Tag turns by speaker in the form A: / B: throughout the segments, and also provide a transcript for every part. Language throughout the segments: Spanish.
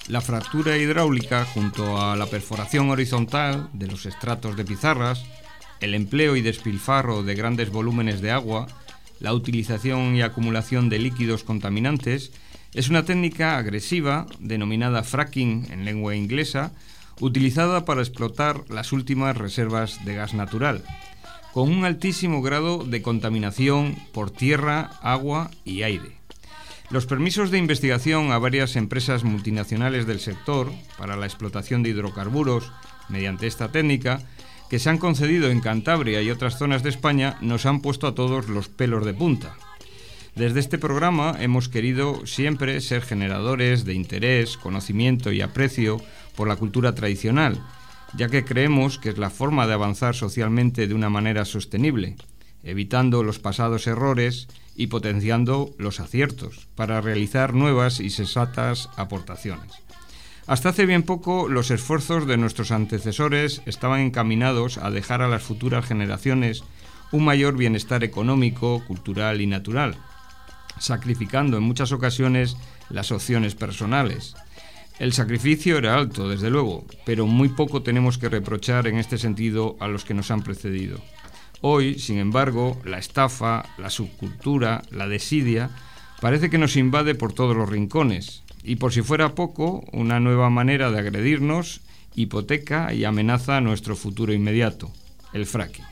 A: La fractura hidráulica, junto a la perforación horizontal de los estratos de pizarras, el empleo y despilfarro de grandes volúmenes de agua, la utilización y acumulación de líquidos contaminantes, es una técnica agresiva, denominada fracking en lengua inglesa, utilizada para explotar las últimas reservas de gas natural, con un altísimo grado de contaminación por tierra, agua y aire. Los permisos de investigación a varias empresas multinacionales del sector para la explotación de hidrocarburos mediante esta técnica, que se han concedido en Cantabria y otras zonas de España, nos han puesto a todos los pelos de punta. Desde este programa hemos querido siempre ser generadores de interés, conocimiento y aprecio por la cultura tradicional, ya que creemos que es la forma de avanzar socialmente de una manera sostenible, evitando los pasados errores y potenciando los aciertos para realizar nuevas y sensatas aportaciones. Hasta hace bien poco, los esfuerzos de nuestros antecesores estaban encaminados a dejar a las futuras generaciones un mayor bienestar económico, cultural y natural, sacrificando en muchas ocasiones las opciones personales. El sacrificio era alto, desde luego, pero muy poco tenemos que reprochar en este sentido a los que nos han precedido. Hoy, sin embargo, la estafa, la subcultura, la desidia, parece que nos invade por todos los rincones. Y por si fuera poco, una nueva manera de agredirnos hipoteca y amenaza nuestro futuro inmediato, el fracking.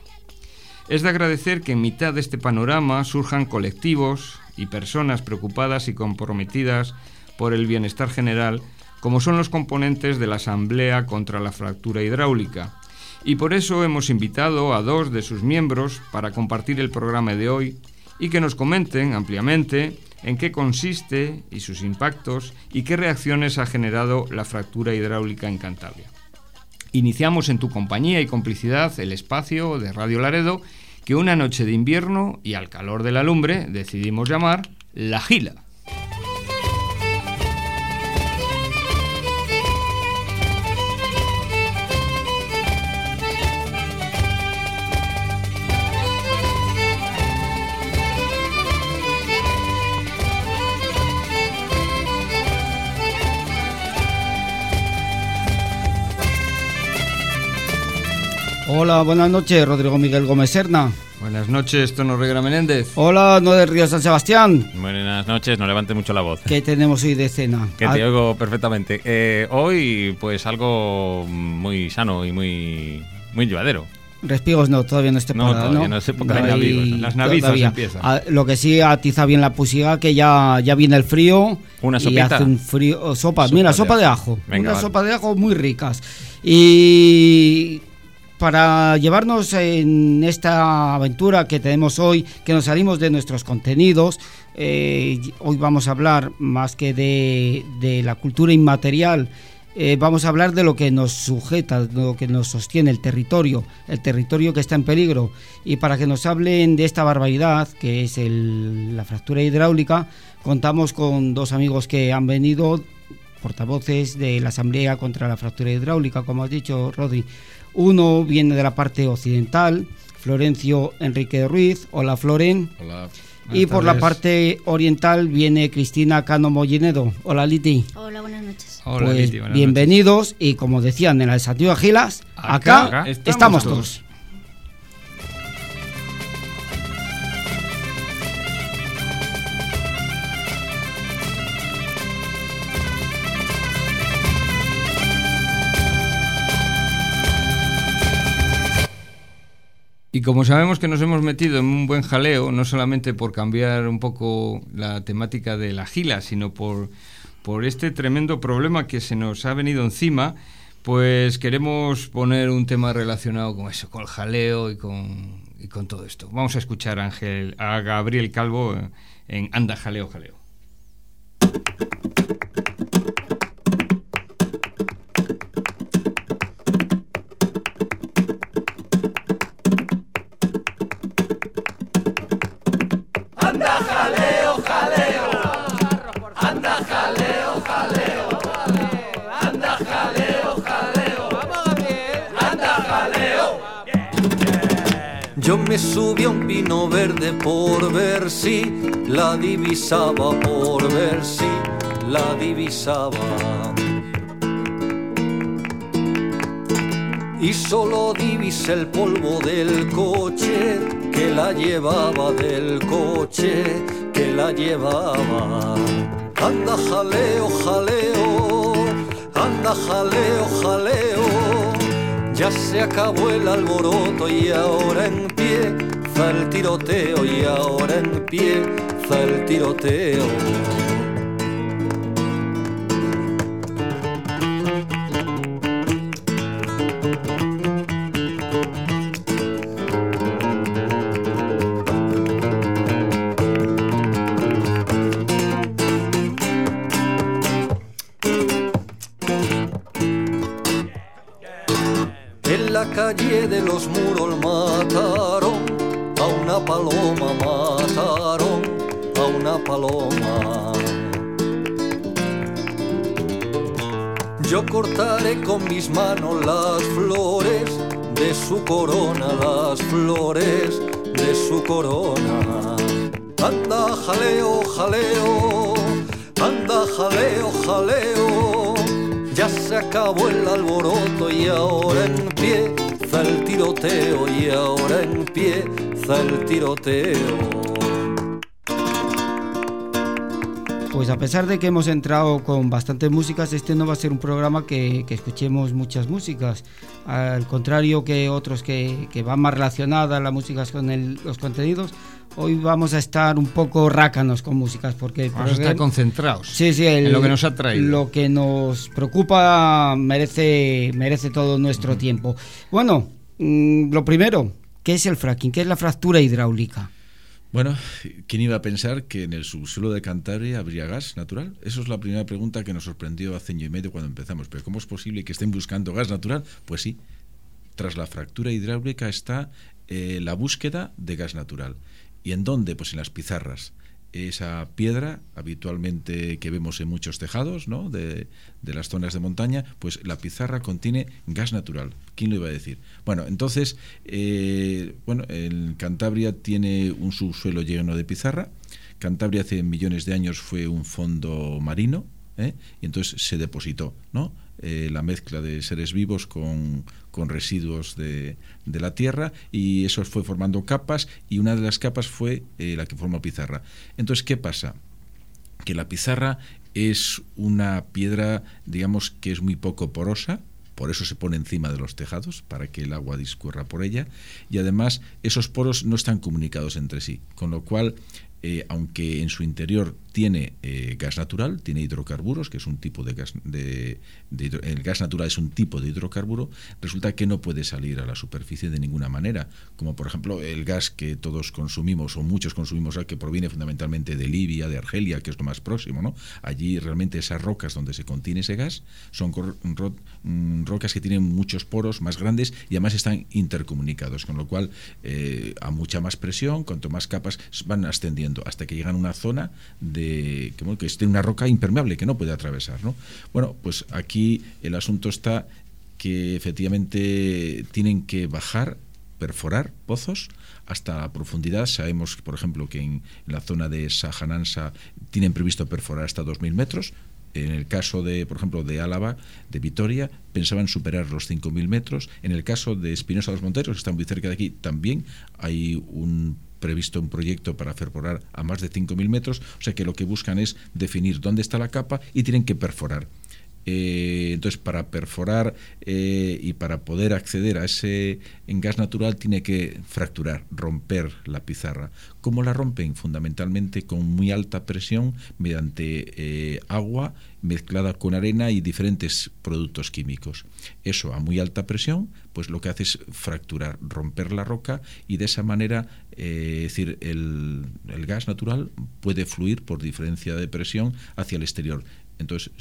A: Es de agradecer que en mitad de este panorama surjan colectivos y personas preocupadas y comprometidas por el bienestar general, como son los componentes de la Asamblea contra la Fractura Hidráulica. Y por eso hemos invitado a 2 de sus miembros para compartir el programa de hoy y que nos comenten ampliamente en qué consiste y sus impactos y qué reacciones ha generado la fractura hidráulica en Cantabria. Iniciamos en tu compañía y complicidad el espacio de Radio Laredo que una noche de invierno y al calor de la lumbre decidimos llamar La Gila.
B: Hola, buenas noches, Rodrigo Miguel Gómez Serna.
A: Buenas noches, Tono Regra Menéndez.
B: Hola, No de Río San Sebastián.
C: Buenas noches, no levante mucho la voz.
B: ¿Qué tenemos hoy de cena?
C: Que te oigo perfectamente. Hoy, pues algo muy sano y muy llevadero.
B: Respigos no, todavía no es temporada,
C: todavía no es época de navigos.
A: Las navizas empiezan.
B: Lo que sí atiza bien la pusiga, que ya viene el frío.
C: Una sopita.
B: Y hace un frío. Sopa de ajo.
C: Venga, vale.
B: Sopa de ajo muy ricas. Y para llevarnos en esta aventura que tenemos hoy, que nos salimos de nuestros contenidos, hoy vamos a hablar más que de la cultura inmaterial. Vamos a hablar de lo que nos sujeta, de lo que nos sostiene el territorio que está en peligro. Y para que nos hablen de esta barbaridad, que es la fractura hidráulica, contamos con 2 amigos que han venido, portavoces de la Asamblea contra la Fractura Hidráulica, como has dicho, Rodri. Uno viene de la parte occidental, Florencio Enrique Ruiz. Hola, Floren.
D: Hola.
B: Y por la parte oriental viene Cristina Cano Mollinedo. Hola, Liti.
E: Hola, buenas noches.
A: Hola,
B: pues
A: Liti, buenas
B: bienvenidos
A: noches.
B: Y como decían en la Desativa Gilas, acá estamos todos.
A: Y como sabemos que nos hemos metido en un buen jaleo, no solamente por cambiar un poco la temática de la gila, sino por este tremendo problema que se nos ha venido encima, pues queremos poner un tema relacionado con eso, con el jaleo y con todo esto. Vamos a escuchar a Gabriel Calvo en Anda Jaleo Jaleo.
F: Yo me subí a un pino verde por ver si la divisaba, por ver si la divisaba. y solo divisé el polvo del coche que la llevaba, del coche que la llevaba. Anda jaleo, jaleo, anda jaleo, jaleo, ya se acabó el alboroto y ahora empieza el tiroteo, y ahora empieza el tiroteo. En la calle de los muros mataron a una paloma, mataron a una paloma. Yo cortaré con mis manos las flores de su corona, las flores de su corona. Anda jaleo, jaleo, anda jaleo, jaleo, ya se acabó el alboroto y ahora empieza el tiroteo, y ahora empieza el tiroteo.
B: Pues a pesar de que hemos entrado con bastantes músicas, este no va a ser un programa que escuchemos muchas músicas. Al contrario que otros que van más relacionadas las músicas con los contenidos, hoy vamos a estar un poco rácanos con músicas, porque
A: vamos a estar concentrados
B: sí,
A: en lo que nos ha traído.
B: Lo que nos preocupa merece todo nuestro tiempo. Bueno, lo primero, ¿qué es el fracking? ¿Qué es la fractura hidráulica?
D: Bueno, ¿quién iba a pensar que en el subsuelo de Cantabria habría gas natural? Eso es la primera pregunta que nos sorprendió hace año y medio cuando empezamos. ¿Pero cómo es posible que estén buscando gas natural? Pues sí, tras la fractura hidráulica está la búsqueda de gas natural. ¿Y en dónde? Pues en las pizarras. Esa piedra habitualmente que vemos en muchos tejados, ¿no?, de las zonas de montaña, pues la pizarra contiene gas natural. ¿Quién lo iba a decir? Bueno, entonces, en Cantabria tiene un subsuelo lleno de pizarra. Cantabria hace millones de años fue un fondo marino, y entonces se depositó, ¿no?, la mezcla de seres vivos con residuos de la tierra, y eso fue formando capas, y una de las capas fue la que forma pizarra. Entonces, ¿qué pasa? Que la pizarra es una piedra, digamos, que es muy poco porosa, por eso se pone encima de los tejados, para que el agua discurra por ella, y además esos poros no están comunicados entre sí, con lo cual, aunque en su interior tiene gas natural, tiene hidrocarburos, que es un tipo de gas, el gas natural es un tipo de hidrocarburo, resulta que no puede salir a la superficie de ninguna manera, como por ejemplo el gas que todos consumimos, o muchos consumimos, que proviene fundamentalmente de Libia, de Argelia, que es lo más próximo, ¿no? Allí realmente esas rocas donde se contiene ese gas son rocas que tienen muchos poros más grandes y además están intercomunicados, con lo cual a mucha más presión, cuanto más capas van ascendiendo hasta que llegan a una zona que esté una roca impermeable que no puede atravesar, ¿no? Bueno, pues aquí el asunto está que efectivamente tienen que bajar, perforar pozos hasta la profundidad. Sabemos, por ejemplo, que en la zona de Sajanansa tienen previsto perforar hasta 2.000 metros. En el caso de, por ejemplo, de Álava, de Vitoria, pensaban superar los 5.000 metros. En el caso de Espinosa de los Monteros, que está muy cerca de aquí, también hay previsto un proyecto para perforar a más de 5.000 metros, o sea que lo que buscan es definir dónde está la capa y tienen que perforar. Entonces, para perforar y para poder acceder a ese en gas natural, tiene que fracturar, romper la pizarra. ¿Cómo la rompen? Fundamentalmente con muy alta presión, mediante agua mezclada con arena y diferentes productos químicos. Eso a muy alta presión, pues lo que hace es fracturar, romper la roca, y de esa manera, es decir, el gas natural puede fluir por diferencia de presión hacia el exterior. Entonces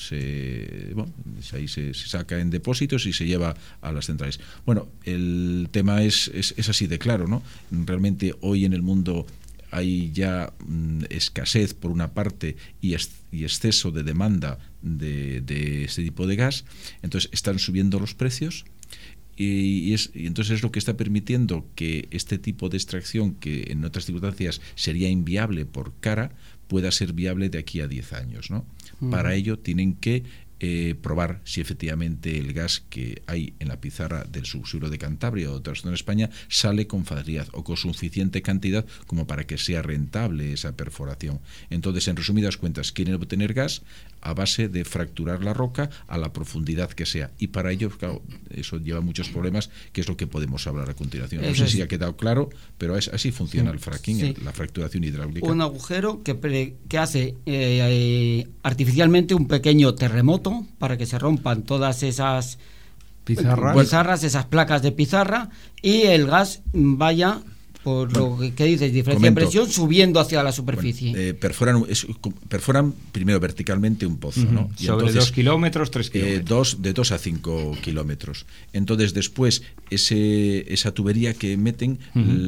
D: ahí se saca en depósitos y se lleva a las centrales. Bueno, el tema es así de claro, ¿no? Realmente hoy en el mundo hay ya escasez por una parte y exceso de demanda de este tipo de gas. Entonces están subiendo los precios. Y entonces es lo que está permitiendo que este tipo de extracción, que en otras circunstancias sería inviable por cara, pueda ser viable de aquí a 10 años, ¿no? Para ello tienen que probar si efectivamente el gas que hay en la pizarra del subsuelo de Cantabria o de otra zona de España sale con facilidad o con suficiente cantidad como para que sea rentable esa perforación. Entonces, en resumidas cuentas, quieren obtener gas a base de fracturar la roca a la profundidad que sea, y para ello, claro, eso lleva muchos problemas, que es lo que podemos hablar a continuación. No sé si ha quedado claro, pero así funciona el fracking, la fracturación hidráulica.
B: Un agujero que hace artificialmente un pequeño terremoto para que se rompan todas esas pizarras, esas placas de pizarra, y el gas vaya, por lo que dices, diferencia de presión, subiendo hacia la superficie.
D: Perforan primero verticalmente un pozo, ¿no?
A: Y sobre entonces, 2 kilómetros, 3 kilómetros.
D: De 2 a 5 kilómetros. Entonces, después, esa tubería que meten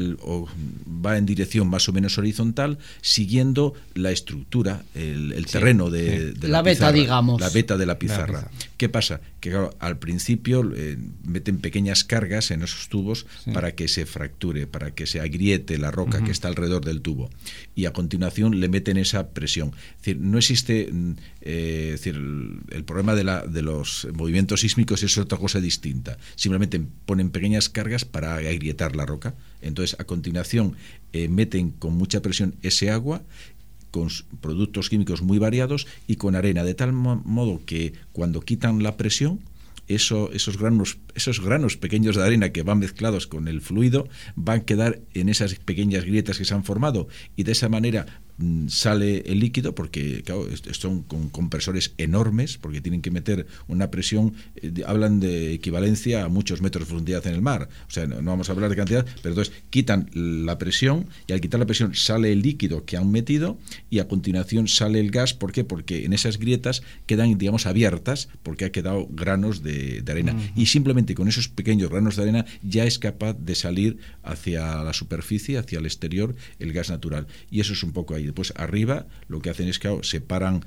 D: va en dirección más o menos horizontal, siguiendo la estructura, el terreno de la
B: beta,
D: pizarra,
B: digamos.
D: La beta de la pizarra. ¿Qué pasa? Que claro, al principio meten pequeñas cargas en esos tubos para que se fracture, para que se agriete la roca que está alrededor del tubo, y a continuación le meten esa presión. Es decir, no existe el problema de los movimientos sísmicos, es otra cosa distinta. Simplemente ponen pequeñas cargas para agrietar la roca. Entonces, a continuación meten con mucha presión ese agua, con productos químicos muy variados y con arena, de tal modo que cuando quitan la presión, esos granos pequeños de arena que van mezclados con el fluido van a quedar en esas pequeñas grietas que se han formado, y de esa manera sale el líquido, porque claro, son con compresores enormes, porque tienen que meter una presión, hablan de equivalencia a muchos metros de profundidad en el mar, o sea, no vamos a hablar de cantidad, pero entonces quitan la presión, y al quitar la presión sale el líquido que han metido, y a continuación sale el gas. ¿Por qué? Porque en esas grietas quedan, digamos, abiertas, porque ha quedado granos de arena, y simplemente con esos pequeños granos de arena ya es capaz de salir hacia la superficie, hacia el exterior, el gas natural. Y eso es un poco ahí. Después, arriba, lo que hacen es que separan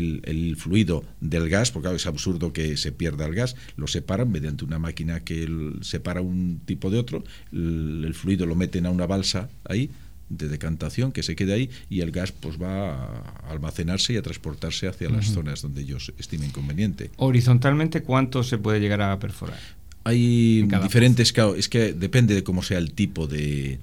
D: el fluido del gas, porque claro, es absurdo que se pierda el gas, lo separan mediante una máquina que separa un tipo de otro, el fluido lo meten a una balsa ahí de decantación que se quede ahí, y el gas pues va a almacenarse y a transportarse hacia las zonas donde ellos estimen conveniente.
A: Horizontalmente, ¿cuánto se puede llegar a perforar?
D: Hay diferentes, claro, es que depende de cómo sea el tipo de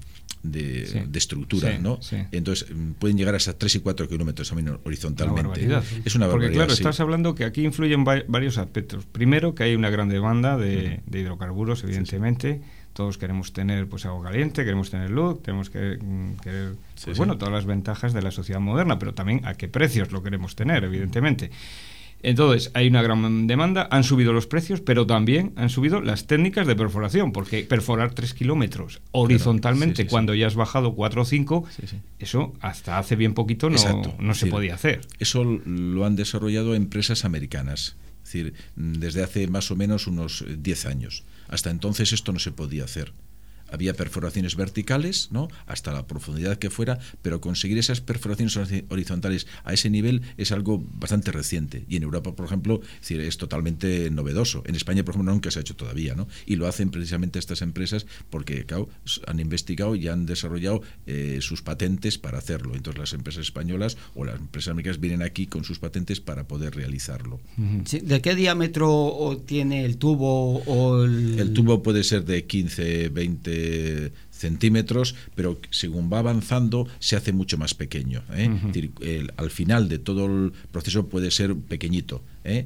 D: estructura, ¿no? Sí. Entonces pueden llegar hasta 3 y 4 kilómetros también horizontalmente. Es una barbaridad.
A: Porque claro, estás hablando que aquí influyen varios aspectos. Primero, que hay una gran demanda de hidrocarburos, evidentemente. Todos queremos tener pues agua caliente, queremos tener luz, tenemos que querer todas las ventajas de la sociedad moderna, pero también a qué precios lo queremos tener, evidentemente. Entonces, hay una gran demanda, han subido los precios, pero también han subido las técnicas de perforación, porque perforar 3 kilómetros horizontalmente, cuando ya has bajado 4 o 5, eso hasta hace bien poquito no se podía hacer.
D: Eso lo han desarrollado empresas americanas, es decir, desde hace más o menos unos 10 años. Hasta entonces esto no se podía hacer. Había perforaciones verticales, ¿no?, hasta la profundidad que fuera, pero conseguir esas perforaciones horizontales a ese nivel es algo bastante reciente. Y en Europa, por ejemplo, es totalmente novedoso. En España, por ejemplo, nunca se ha hecho todavía, ¿no? Y lo hacen precisamente estas empresas porque, claro, han investigado y han desarrollado sus patentes para hacerlo. Entonces, las empresas españolas o las empresas americanas vienen aquí con sus patentes para poder realizarlo.
B: Sí. ¿De qué diámetro tiene el tubo?
D: El tubo puede ser de 15, 20 centímetros, pero según va avanzando se hace mucho más pequeño, ¿eh? Es decir, al final de todo el proceso puede ser pequeñito,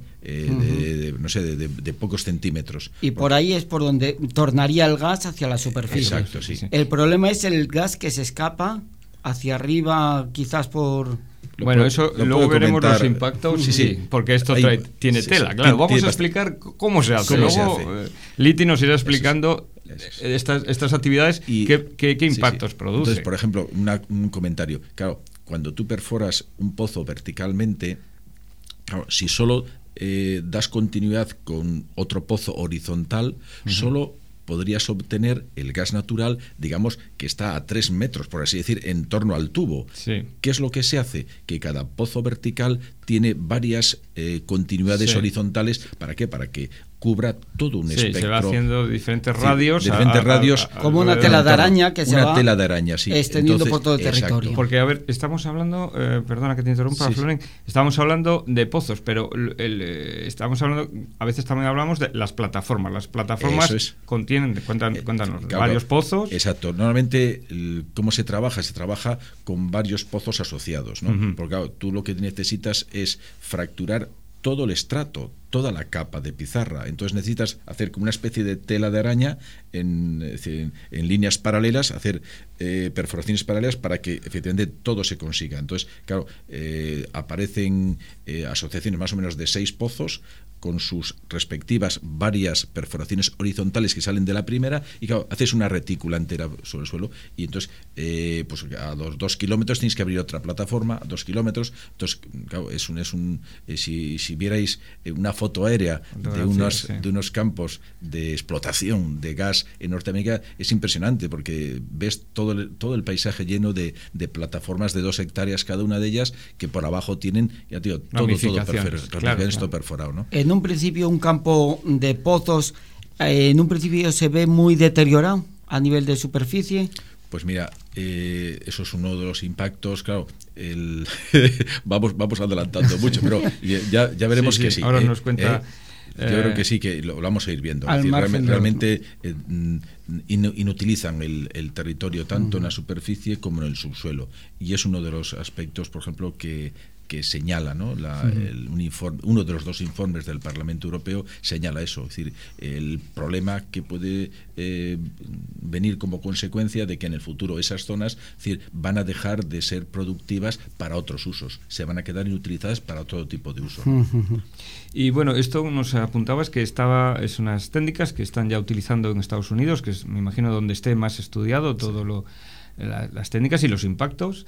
D: de pocos centímetros.
B: Y por ahí es por donde tornaría el gas hacia la superficie.
D: Exacto, sí.
B: El problema es el gas que se escapa hacia arriba, quizás por...
A: Bueno, eso luego veremos los impactos, porque esto tiene tela. Claro, vamos a explicar cómo se hace. Luego Liti nos irá explicando estas actividades y qué impactos produce.
D: Entonces, por ejemplo, un comentario. Claro, cuando tú perforas un pozo verticalmente, claro, si solo das continuidad con otro pozo horizontal, solo podrías obtener el gas natural, digamos, que está a 3 metros, por así decir, en torno al tubo. Sí. ¿Qué es lo que se hace? Que cada pozo vertical tiene varias continuidades horizontales. ¿Para qué? Para que cubra todo un espectro.
A: Se va haciendo diferentes radios.
D: Radios
B: como una tela de araña que se va
D: tela de araña, sí.
B: extendiendo por todo el territorio.
A: Porque, a ver, estamos hablando, perdona que te interrumpa, Floren, estamos hablando de pozos, pero estamos hablando, a veces también hablamos de las plataformas. Las plataformas contienen, cuéntanos, varios pozos.
D: Exacto. Normalmente, ¿cómo se trabaja? Se trabaja con varios pozos asociados, ¿no? Porque claro, tú lo que necesitas es fracturar todo el estrato, toda la capa de pizarra. Entonces necesitas hacer como una especie de tela de araña en líneas paralelas, hacer perforaciones paralelas para que efectivamente todo se consiga. Entonces, claro, aparecen asociaciones más o menos de 6 pozos con sus respectivas varias perforaciones horizontales que salen de la primera, y claro, haces una retícula entera sobre el suelo, y entonces pues a 2 kilómetros tienes que abrir otra plataforma, a 2 kilómetros. Entonces, claro, si vierais una foto aérea de unos campos de explotación de gas en Norteamérica, es impresionante, porque ves todo el paisaje lleno de plataformas de 2 hectáreas cada una de ellas, que por abajo tienen, ya tío, todo perforado, ¿no?
B: En un principio, un campo de pozos, en un principio se ve muy deteriorado a nivel de superficie.
D: Pues mira, eso es uno de los impactos, claro. Vamos adelantando mucho, pero ya veremos que sí.
A: Ahora nos cuenta.
D: Yo creo que sí, que lo vamos a ir viendo. Es decir, realmente inutilizan el territorio tanto en la superficie como en el subsuelo. Y es uno de los aspectos, por ejemplo, que señala, ¿no? Uno de los 2 informes del Parlamento Europeo señala eso, es decir, el problema que puede venir como consecuencia de que en el futuro esas zonas, es decir, van a dejar de ser productivas para otros usos, se van a quedar inutilizadas para otro tipo de uso.
A: Y bueno, esto nos apuntabas que es unas técnicas que están ya utilizando en Estados Unidos, que es, me imagino, donde esté más estudiado todo las técnicas y los impactos,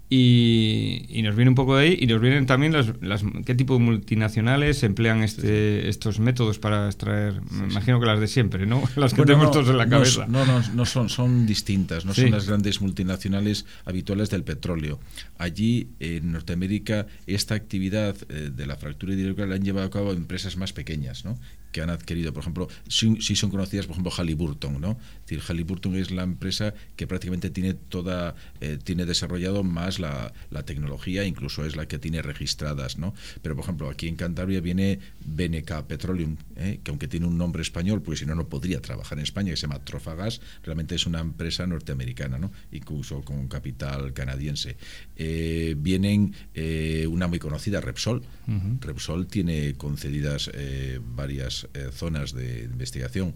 A: y nos viene un poco de ahí, y nos vienen también qué tipo de multinacionales emplean estos métodos para extraer. Me imagino que las de siempre, ¿no? Las que tenemos todos en la cabeza.
D: No son distintas, no son las grandes multinacionales habituales del petróleo. Allí en Norteamérica esta actividad de la fractura hidráulica la han llevado a cabo empresas más pequeñas, ¿no? Que han adquirido, por ejemplo, sí son conocidas, por ejemplo, Halliburton, ¿no? Es decir, Halliburton es la empresa que prácticamente tiene desarrollado más la tecnología, incluso es la que tiene registradas, ¿no? Pero, por ejemplo, aquí en Cantabria viene BNK Petroleum, que aunque tiene un nombre español, porque si no podría trabajar en España, que se llama Trofagas, realmente es una empresa norteamericana, ¿no? Incluso con capital canadiense. Vienen una muy conocida, Repsol. Repsol tiene concedidas varias zonas de investigación.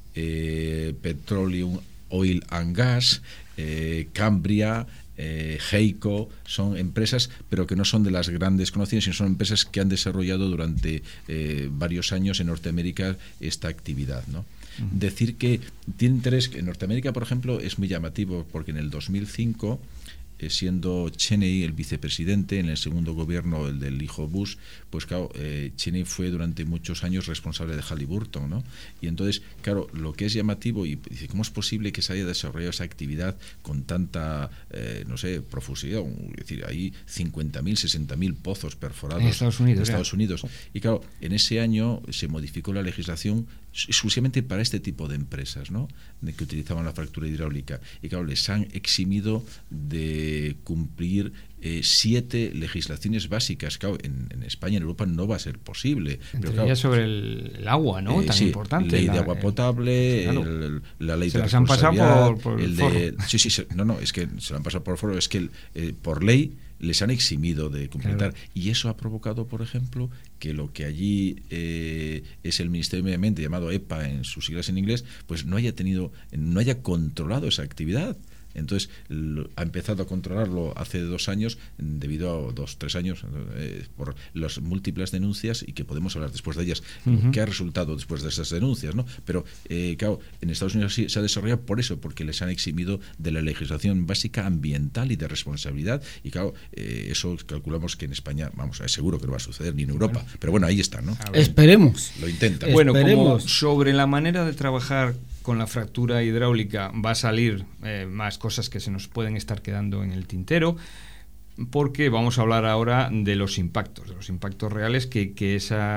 D: Petroleum, Oil and Gas, Cambria, Heico, son empresas, pero que no son de las grandes conocidas, sino son empresas que han desarrollado durante varios años en Norteamérica esta actividad, ¿no? Decir que tiene interés, que en Norteamérica, por ejemplo, es muy llamativo, porque en el 2005, siendo Cheney el vicepresidente en el segundo gobierno, el del hijo Bush, pues claro, Cheney fue durante muchos años responsable de Halliburton, ¿no? Y entonces, claro, lo que es llamativo, y dice, ¿cómo es posible que se haya desarrollado esa actividad con tanta, profusidad? Es decir, hay 50.000, 60.000 pozos perforados
A: en Estados
D: Unidos. Y claro, en ese año se modificó la legislación exclusivamente para este tipo de empresas, ¿no? De que utilizaban la fractura hidráulica, y claro, les han eximido de cumplir 7 legislaciones básicas. Claro, en España, en Europa no va a ser posible.
A: Entre ellas sobre el agua, ¿no? Tan importante.
D: Ley de agua potable, claro, la ley de responsabilidad.
A: Se las han pasado por
D: el foro. Es que se lo han pasado por foro, es que por ley les han eximido de completar. Claro. Y eso ha provocado, por ejemplo, que lo que allí es el Ministerio de Medio Ambiente, llamado EPA en sus siglas en inglés, pues no haya controlado esa actividad. Entonces ha empezado a controlarlo hace 2 años, debido a 2-3 años, por las múltiples denuncias, y que podemos hablar después de ellas. ¿Qué ha resultado después de esas denuncias, ¿no? Pero claro, en Estados Unidos sí se ha desarrollado por eso, porque les han eximido de la legislación básica ambiental y de responsabilidad, y claro, eso calculamos que en España, seguro que no va a suceder, ni en Europa, pero bueno, ahí está, ¿no?
B: Esperemos.
D: Lo intentan.
A: Bueno, como sobre la manera de trabajar con la fractura hidráulica va a salir más cosas que se nos pueden estar quedando en el tintero, porque vamos a hablar ahora de los impactos reales que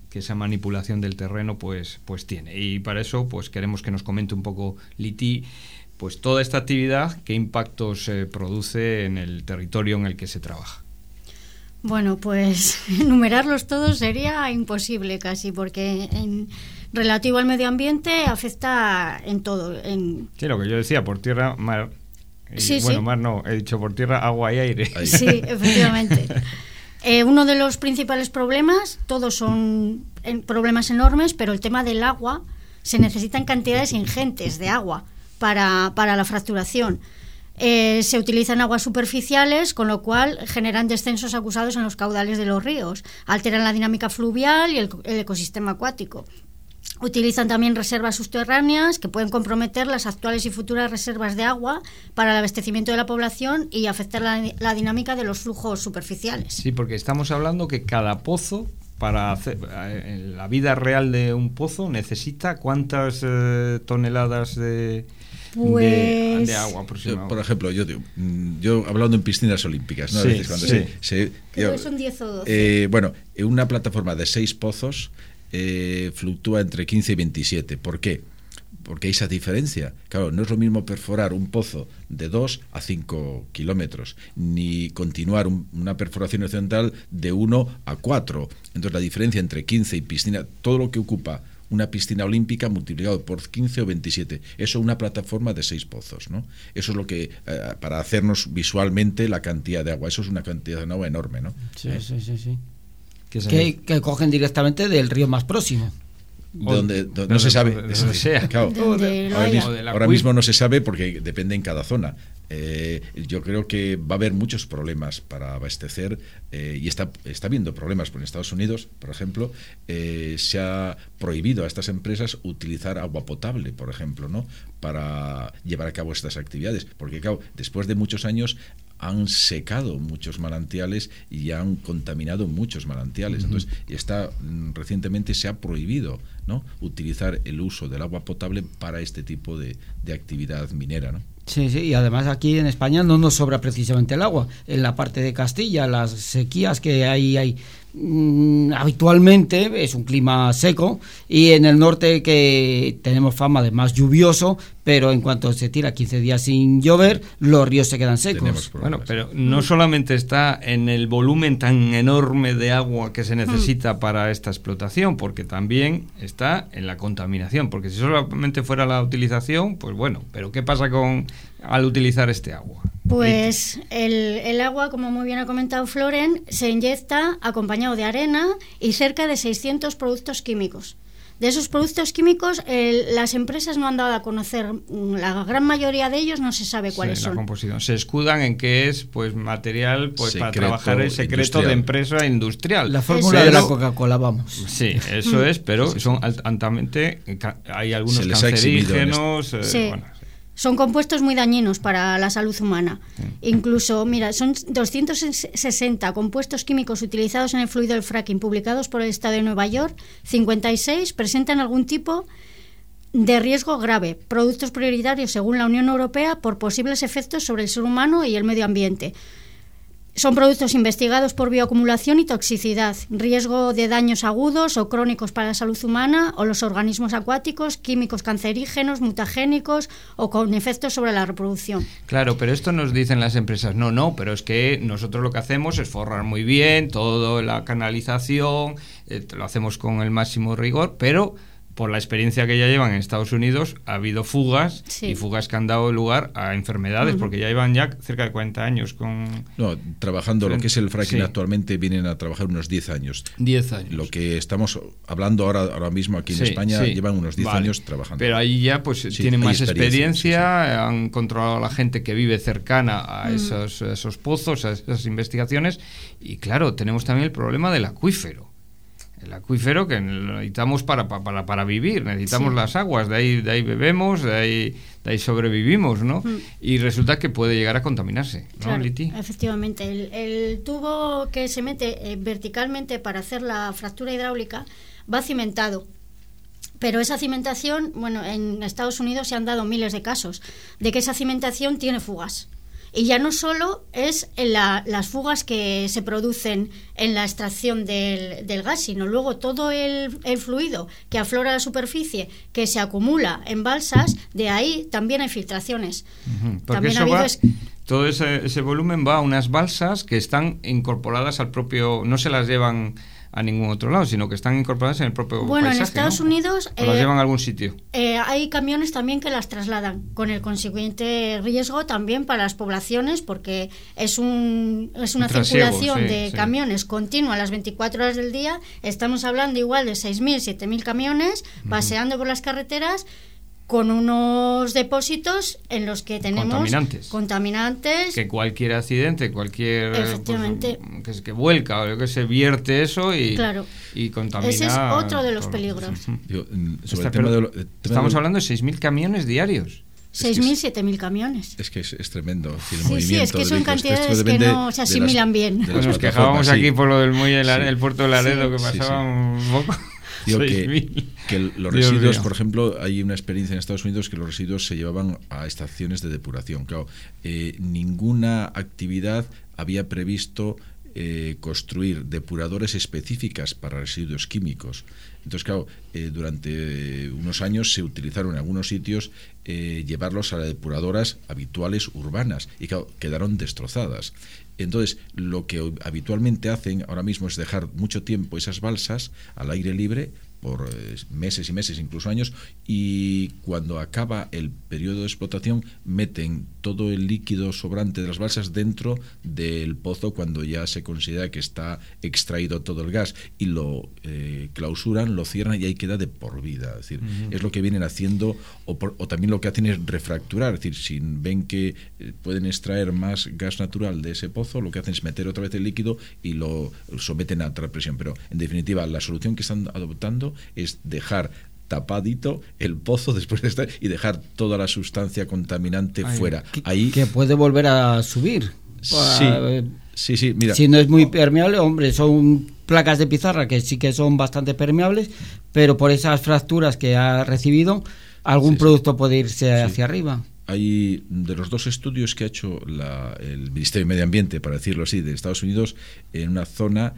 A: que esa manipulación del terreno pues tiene. Y para eso pues queremos que nos comente un poco Liti, pues toda esta actividad, qué impactos produce en el territorio en el que se trabaja.
E: Bueno, pues enumerarlos todos sería imposible casi, porque en relativo al medio ambiente afecta en todo.
A: Sí, lo que yo decía, por tierra, mar.
E: Sí,
A: bueno,
E: sí.
A: Mar no, he dicho por tierra, agua y aire.
E: Sí, efectivamente. Uno de los principales problemas, todos son problemas enormes, pero el tema del agua, se necesitan cantidades ingentes de agua para la fracturación. Se utilizan aguas superficiales, con lo cual generan descensos acusados en los caudales de los ríos, alteran la dinámica fluvial y el ecosistema acuático. Utilizan también reservas subterráneas que pueden comprometer las actuales y futuras reservas de agua para el abastecimiento de la población y afectar la dinámica de los flujos superficiales.
A: Sí, porque estamos hablando que cada pozo, para hacer la vida real de un pozo, necesita ¿cuántas toneladas de agua aproximadamente?
D: Por ejemplo, yo hablando en piscinas olímpicas, ¿no?
A: Sí,
D: A veces cuando
A: sí.
E: Creo que son 10 o 12.
D: Bueno, en una plataforma de 6 pozos fluctúa entre 15 y 27. ¿Por qué? Porque hay esa diferencia. Claro, no es lo mismo perforar un pozo de 2 a 5 kilómetros, ni continuar una perforación horizontal de 1 a 4. Entonces la diferencia entre 15 y piscina, todo lo que ocupa una piscina olímpica multiplicado por 15 o 27. Eso es una plataforma de 6 pozos, ¿no? Eso es lo que, para hacernos visualmente la cantidad de agua, eso es una cantidad de agua enorme, ¿no?
B: Sí, sí.
A: Que
B: cogen directamente del río más próximo.
D: Donde no se sabe. Claro, ahora mismo no se sabe porque depende en cada zona. Yo creo que va a haber muchos problemas para abastecer y está habiendo problemas. Por Estados Unidos, por ejemplo, se ha prohibido a estas empresas utilizar agua potable, por ejemplo, ¿no? Para llevar a cabo estas actividades. Porque, claro, después de muchos años han secado muchos manantiales y han contaminado muchos manantiales. Entonces, recientemente se ha prohibido, ¿no?, utilizar el uso del agua potable para este tipo de actividad minera, ¿no?
B: Sí, y además aquí en España no nos sobra precisamente el agua. En la parte de Castilla, las sequías que hay habitualmente es un clima seco, y en el norte, que tenemos fama de más lluvioso, pero en cuanto se tira 15 días sin llover, los ríos se quedan secos.
A: Bueno, pero no solamente está en el volumen tan enorme de agua que se necesita para esta explotación, porque también está en la contaminación, porque si solamente fuera la utilización, pues bueno, pero ¿qué pasa al utilizar este agua?
E: Pues el agua, como muy bien ha comentado Floren, se inyecta acompañado de arena y cerca de 600 productos químicos. De esos productos químicos, las empresas no han dado a conocer, la gran mayoría de ellos no se sabe cuáles son.
A: La composición. Se escudan en que es pues material pues para trabajar el secreto
D: industrial
A: de empresa industrial.
B: La fórmula de la Coca-Cola, vamos.
A: Sí, eso es, pero son altamente, hay algunos cancerígenos.
E: Son compuestos muy dañinos para la salud humana. Incluso, mira, son 260 compuestos químicos utilizados en el fluido del fracking publicados por el Estado de Nueva York. 56 presentan algún tipo de riesgo grave, productos prioritarios según la Unión Europea por posibles efectos sobre el ser humano y el medio ambiente. Son productos investigados por bioacumulación y toxicidad, riesgo de daños agudos o crónicos para la salud humana o los organismos acuáticos, químicos cancerígenos, mutagénicos o con efectos sobre la reproducción.
A: Claro, pero esto nos dicen las empresas, no, pero es que nosotros lo que hacemos es forrar muy bien toda la canalización, lo hacemos con el máximo rigor, pero por la experiencia que ya llevan en Estados Unidos, ha habido fugas, y fugas que han dado lugar a enfermedades, porque ya llevan cerca de 40 años con...
D: No, trabajando lo que es el fracking actualmente, vienen a trabajar unos 10 años.
A: 10 años.
D: Lo que estamos hablando ahora mismo aquí en España, llevan unos 10 años trabajando.
A: Pero ahí ya pues tienen más experiencia, han controlado a la gente que vive cercana a esos pozos, a esas investigaciones, y claro, tenemos también el problema del acuífero. El acuífero que necesitamos para vivir, necesitamos las aguas, de ahí bebemos, de ahí sobrevivimos, ¿no? Y resulta que puede llegar a contaminarse, ¿no,
E: claro,
A: Liti?
E: Efectivamente, el tubo que se mete verticalmente para hacer la fractura hidráulica va cimentado. Pero esa cimentación, bueno, en Estados Unidos se han dado miles de casos de que esa cimentación tiene fugas. Y ya no solo es las fugas que se producen en la extracción del gas, sino luego todo el fluido que aflora a la superficie, que se acumula en balsas, de ahí también hay filtraciones.
A: Porque todo ese volumen va a unas balsas que están incorporadas al propio... No se las llevan a ningún otro lado, sino que están incorporadas en el propio paisaje,
E: en Estados Unidos...
A: ¿O las llevan a algún sitio?
E: Hay camiones también que las trasladan, con el consiguiente riesgo también para las poblaciones, porque es una circulación de camiones continua las 24 horas del día. Estamos hablando igual de 6.000, 7.000 camiones paseando por las carreteras, con unos depósitos en los que tenemos contaminantes
A: que cualquier accidente,
E: efectivamente,
A: pues, que vuelca o que se vierte eso y contamina.
E: Ese es otro de los peligros.
A: Estamos hablando de 6.000 camiones diarios.
E: 6.000, 7.000 camiones.
D: Es que es tremendo.
E: Sí, es que son cantidades que no se asimilan bien.
A: Nos quejábamos aquí por lo del muelle, el puerto de Laredo, que pasaba un poco...
D: Digo que los residuos, por ejemplo, hay una experiencia en Estados Unidos que los residuos se llevaban a estaciones de depuración. Claro, ninguna actividad había previsto construir depuradores específicas para residuos químicos. Entonces, claro, durante unos años se utilizaron en algunos sitios llevarlos a las depuradoras habituales urbanas y, claro, quedaron destrozadas. Entonces, lo que habitualmente hacen ahora mismo es dejar mucho tiempo esas balsas al aire libre, por meses y meses, incluso años, y cuando acaba el periodo de explotación meten todo el líquido sobrante de las balsas dentro del pozo cuando ya se considera que está extraído todo el gas, y lo clausuran, lo cierran y ahí queda de por vida. Es decir, es lo que vienen haciendo, o también lo que hacen es refracturar, es decir, si ven que pueden extraer más gas natural de ese pozo, lo que hacen es meter otra vez el líquido y lo someten a otra presión. Pero en definitiva, la solución que están adoptando es dejar tapadito el pozo después de estar y dejar toda la sustancia contaminante fuera. Ahí
B: que puede volver a subir.
D: Sí, mira.
B: Si no es muy permeable, hombre, son placas de pizarra que sí que son bastante permeables, pero por esas fracturas que ha recibido, algún producto puede irse hacia arriba.
D: Hay de los dos estudios que ha hecho el Ministerio de Medio Ambiente, para decirlo así, de Estados Unidos, en una zona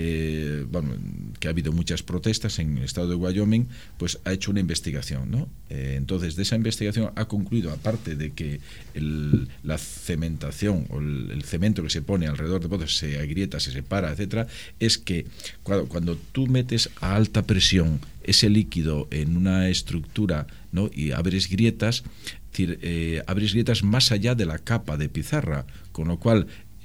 D: que ha habido muchas protestas en el estado de Wyoming, pues ha hecho una investigación, ¿no? Entonces, de esa investigación ha concluido, aparte de que la cementación o el cemento que se pone alrededor de pozos se agrieta, se separa, etcétera, es que cuando tú metes a alta presión ese líquido en una estructura, ¿no?, y abres grietas, abres grietas más allá de la capa de pizarra, con lo cual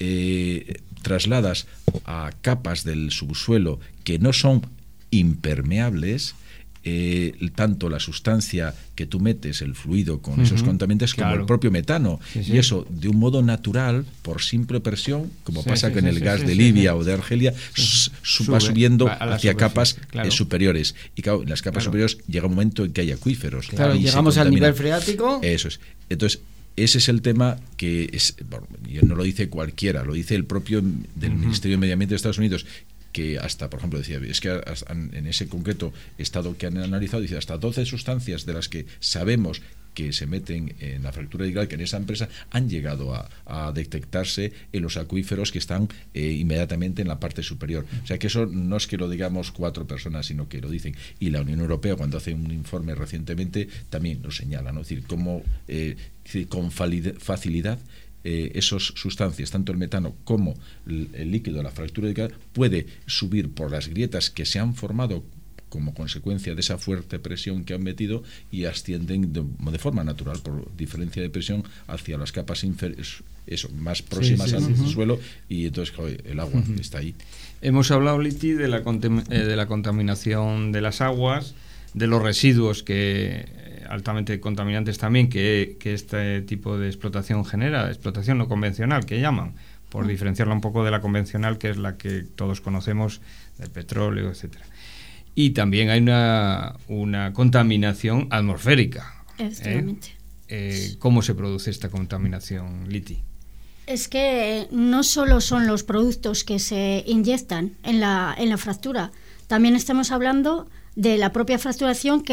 D: trasladas a capas del subsuelo que no son impermeables, tanto la sustancia que tú metes, el fluido con esos contaminantes, como el propio metano. Y eso, de un modo natural, por simple presión, como pasa con el gas de Libia o de Argelia, va subiendo hacia capas superiores. Y claro, en las capas superiores llega un momento en que hay acuíferos.
B: Claro, llegamos al nivel freático.
D: Eso es. Entonces, ese es el tema que y no lo dice cualquiera, lo dice el propio del Ministerio de Medio Ambiente de Estados Unidos, que hasta, por ejemplo, decía, es que en ese concreto estado que han analizado, dice, hasta 12 sustancias de las que sabemos que se meten en la fractura hidráulica en esa empresa han llegado a detectarse en los acuíferos que están inmediatamente en la parte superior. O sea que eso no es que lo digamos 4 personas, sino que lo dicen. Y la Unión Europea, cuando hace un informe recientemente, también lo señala, ¿no? Es decir, cómo con facilidad esas sustancias, tanto el metano como el líquido de la fractura hidráulica, puede subir por las grietas que se han formado como consecuencia de esa fuerte presión que han metido, y ascienden de forma natural, por diferencia de presión, hacia las capas más próximas al suelo, y entonces el agua está ahí.
A: Hemos hablado, Liti, de la contaminación de las aguas, de los residuos altamente contaminantes también que este tipo de explotación genera, explotación no convencional que llaman, por diferenciarla un poco de la convencional, que es la que todos conocemos, del petróleo, etcétera. Y también hay una contaminación atmosférica.
E: Efectivamente.
A: ¿Cómo se produce esta contaminación, Liti?
E: Es que no solo son los productos que se inyectan en la fractura, también estamos hablando de la propia fracturación, que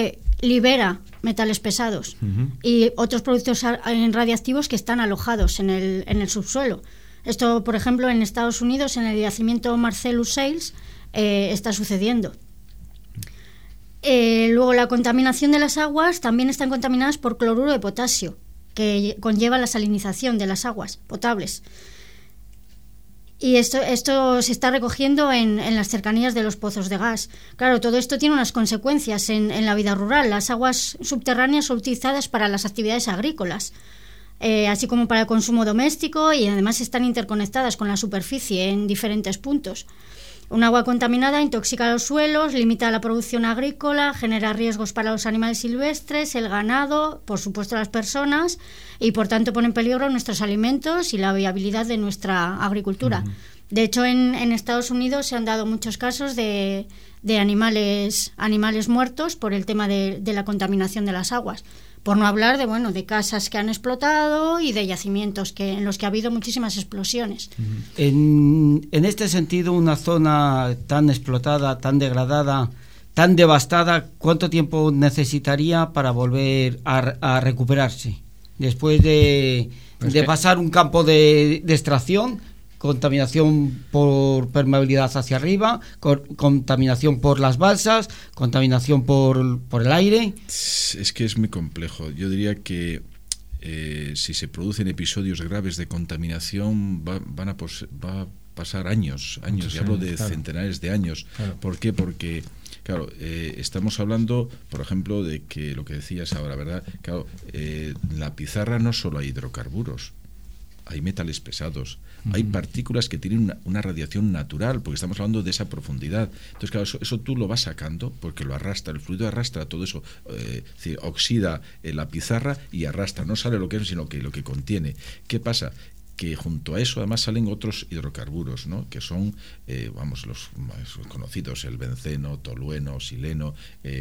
E: libera metales pesados y otros productos radiactivos que están alojados en el subsuelo. Esto, por ejemplo, en Estados Unidos, en el yacimiento Marcellus Shales, está sucediendo. Luego, la contaminación de las aguas también están contaminadas por cloruro de potasio, que conlleva la salinización de las aguas potables. Y esto se está recogiendo en las cercanías de los pozos de gas. Claro, todo esto tiene unas consecuencias en la vida rural. Las aguas subterráneas son utilizadas para las actividades agrícolas, así como para el consumo doméstico, y además están interconectadas con la superficie en diferentes puntos. Un agua contaminada intoxica los suelos, limita la producción agrícola, genera riesgos para los animales silvestres, el ganado, por supuesto las personas, y por tanto pone en peligro nuestros alimentos y la viabilidad de nuestra agricultura. De hecho, en Estados Unidos se han dado muchos casos de animales muertos por el tema de la contaminación de las aguas. Por no hablar de casas que han explotado y de yacimientos en los que ha habido muchísimas explosiones.
B: En este sentido, una zona tan explotada, tan degradada, tan devastada, ¿cuánto tiempo necesitaría para volver a recuperarse? Después de pasar un campo de extracción, contaminación por permeabilidad hacia arriba, contaminación por las balsas, contaminación por el aire.
D: Es que es muy complejo. Yo diría que si se producen episodios graves de contaminación va a pasar años, y hablo de centenares de años. Claro. ¿Por qué? Porque claro, estamos hablando, por ejemplo, de que lo que decías ahora, ¿verdad? Claro, la pizarra no solo hay hidrocarburos, hay metales pesados, hay partículas que tienen una radiación natural, porque estamos hablando de esa profundidad. Entonces, claro, eso tú lo vas sacando porque lo arrastra, el fluido arrastra todo eso, oxida la pizarra y arrastra, no sale lo que es, sino que lo que contiene. ¿Qué pasa? Que junto a eso además salen otros hidrocarburos, ¿no? Que son, los más conocidos, el benceno, tolueno, sileno,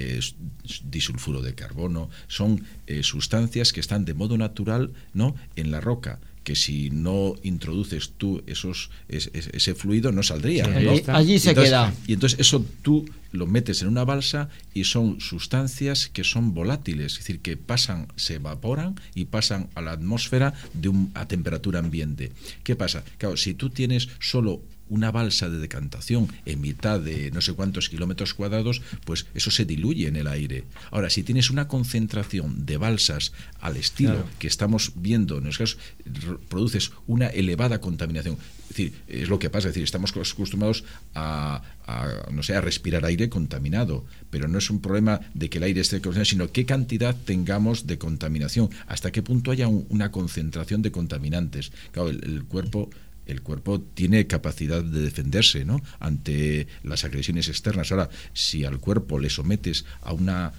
D: disulfuro de carbono. Son sustancias que están de modo natural, ¿no?, en la roca, que si no introduces tú ese fluido no saldría, ¿no?
B: Allí se queda.
D: Y entonces eso tú lo metes en una balsa y son sustancias que son volátiles, es decir, que se evaporan y pasan a la atmósfera a temperatura ambiente. ¿Qué pasa? Claro, si tú tienes solo una balsa de decantación en mitad de no sé cuántos kilómetros cuadrados, pues eso se diluye en el aire. Ahora, si tienes una concentración de balsas al estilo que estamos viendo, en los casos, produces una elevada contaminación. Es decir, es lo que pasa, es decir, estamos acostumbrados a respirar aire contaminado, pero no es un problema de que el aire esté contaminado, sino qué cantidad tengamos de contaminación, hasta qué punto haya una concentración de contaminantes. Claro, el cuerpo tiene capacidad de defenderse, ¿no?, ante las agresiones externas. Ahora, si al cuerpo le sometes a una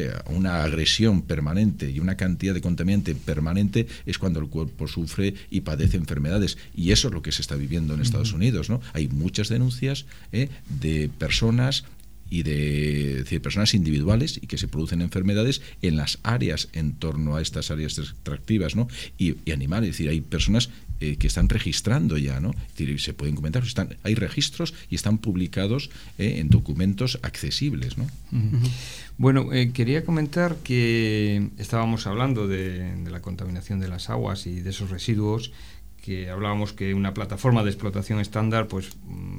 D: agresión permanente y una cantidad de contaminante permanente, es cuando el cuerpo sufre y padece enfermedades. Y eso es lo que se está viviendo en Estados Unidos, ¿no? Hay muchas denuncias de personas y de personas individuales y que se producen enfermedades en las áreas en torno a estas áreas extractivas, ¿no? Y animales, es decir, hay personas que están registrando ya, ¿no? Es decir, se pueden comentar, hay registros y están publicados en documentos accesibles, ¿no?
A: Bueno, quería comentar que estábamos hablando de la contaminación de las aguas y de esos residuos, que hablábamos que una plataforma de explotación estándar pues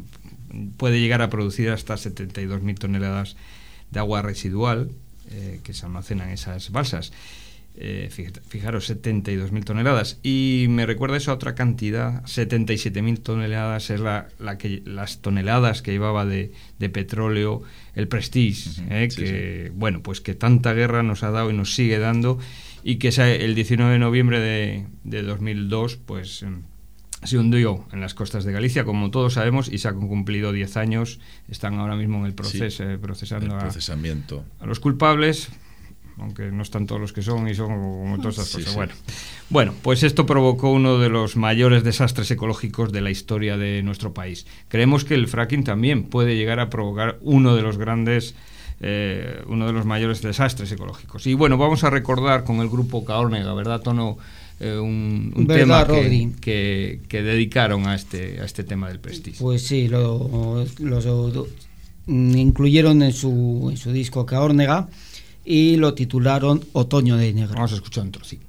A: puede llegar a producir hasta 72.000 toneladas de agua residual que se almacenan en esas balsas. Fijaros, 72.000 toneladas. Y me recuerda eso a otra cantidad, 77.000 toneladas es las toneladas que llevaba de petróleo el Prestige, pues que tanta guerra nos ha dado y nos sigue dando, y que el 19 de noviembre de 2002 pues se hundió en las costas de Galicia, como todos sabemos, y se han cumplido 10 años. Están ahora mismo en el proceso, procesando
D: el procesamiento
A: a los culpables, aunque no están todos los que son, y son como todas esas cosas. Sí. Bueno, pues esto provocó uno de los mayores desastres ecológicos de la historia de nuestro país. Creemos que el fracking también puede llegar a provocar uno de los mayores desastres ecológicos. Y bueno, vamos a recordar con el grupo Caórnega, ¿verdad, Tono? Un tema que dedicaron a este tema del Prestige.
B: Pues sí, lo incluyeron en su disco Caórnega. y lo titularon Otoño de Negro.
A: Vamos a escuchar un trocito.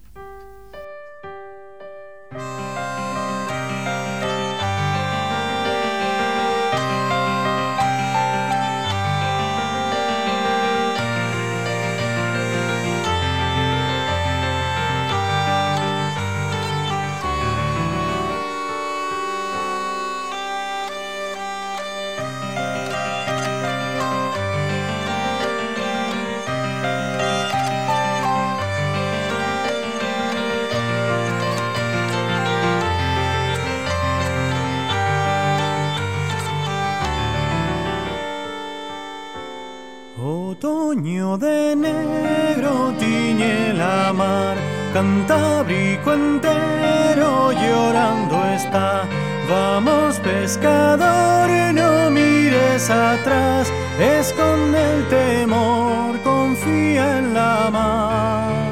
G: Otoño de negro tiñe la mar, Cantábrico entero llorando está. Vamos pescador, no mires atrás, esconde el temor, confía en la mar.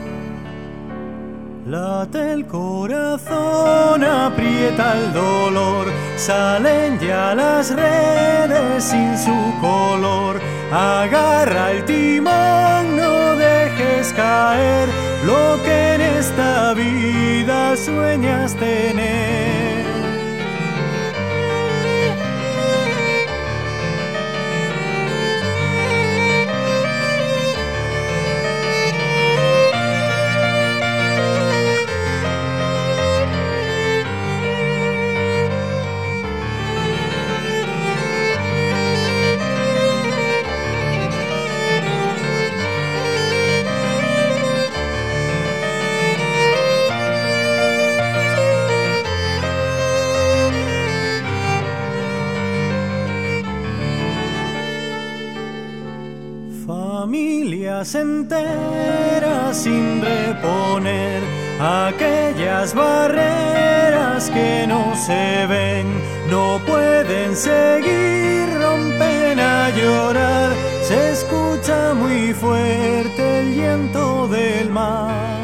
G: Late el corazón, aprieta el dolor, salen ya las redes sin su color. Agarra el timón, no dejes caer lo que en esta vida sueñas tener. Familias enteras sin reponer, aquellas barreras que no se ven, no pueden seguir, rompen a llorar, se escucha muy fuerte el llanto del mar.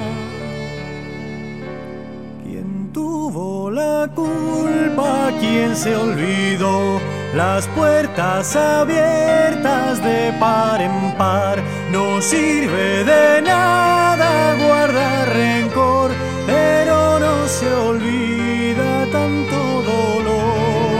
G: ¿Quién tuvo la culpa? ¿Quién se olvidó? Las puertas abiertas de par en par, no sirve de nada guardar rencor, pero no se olvida tanto dolor.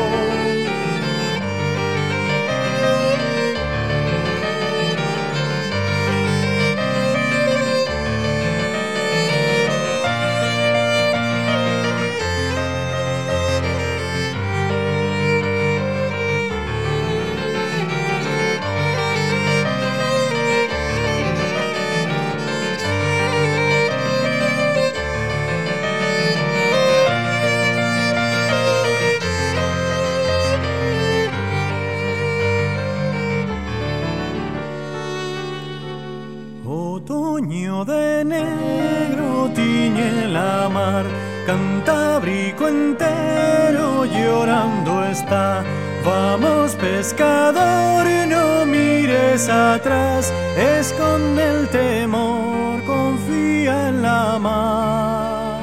G: Otoño de negro tiñe la mar, Cantábrico entero llorando está. Vamos pescador, no mires atrás, esconde el temor, confía en la mar.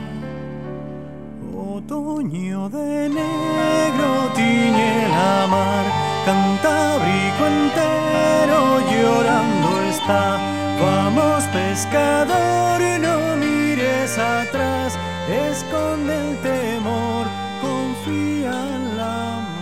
G: Otoño de negro tiñe la mar, Cantábrico entero llorando está. Vamos pescador, no mires atrás, esconde el temor, confía en la mar.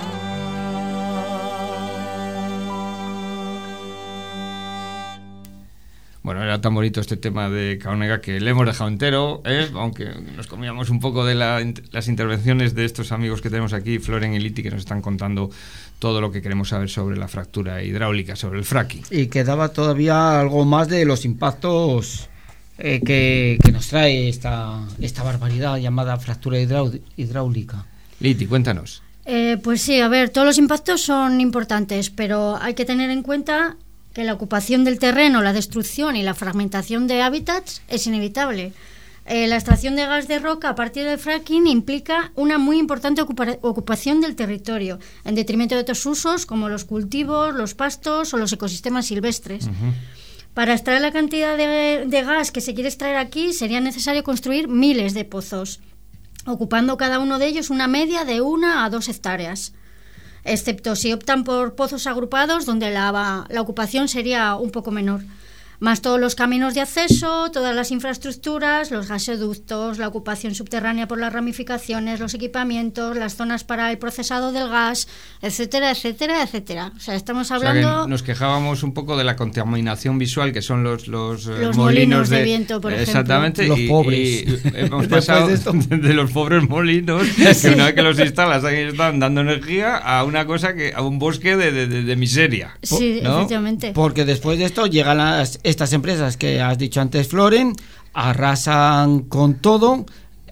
A: Bueno, era tan bonito este tema de Caonega que le hemos dejado entero, aunque nos comíamos un poco de las intervenciones de estos amigos que tenemos aquí, Floren y Liti, que nos están contando todo lo que queremos saber sobre la fractura hidráulica, sobre el fracking.
B: Y quedaba todavía algo más de los impactos que nos trae esta barbaridad llamada fractura hidráulica.
A: Liti, cuéntanos.
E: Pues sí, a ver, todos los impactos son importantes, pero hay que tener en cuenta que la ocupación del terreno, la destrucción y la fragmentación de hábitats es inevitable. La extracción de gas de roca a partir del fracking implica una muy importante ocupación del territorio, en detrimento de otros usos como los cultivos, los pastos o los ecosistemas silvestres. Uh-huh. Para extraer la cantidad de gas que se quiere extraer aquí, sería necesario construir miles de pozos, ocupando cada uno de ellos una media de 1 a 2 hectáreas. excepto si optan por pozos agrupados, donde la ocupación sería un poco menor. Más todos los caminos de acceso, todas las infraestructuras, los gasoductos, la ocupación subterránea por las ramificaciones, los equipamientos, las zonas para el procesado del gas, etcétera, etcétera, etcétera. O sea, estamos hablando...
A: O sea, que nos quejábamos un poco de la contaminación visual, que son los
E: molinos de viento, por ejemplo.
A: Exactamente.
B: Los pobres.
A: Y hemos pasado de los pobres molinos, que una vez que los instalas ahí están dando energía, a una cosa a un bosque de miseria.
E: Sí,
A: ¿no?
E: efectivamente.
B: Porque después de esto llegan estas empresas que has dicho antes, Floren, arrasan con todo,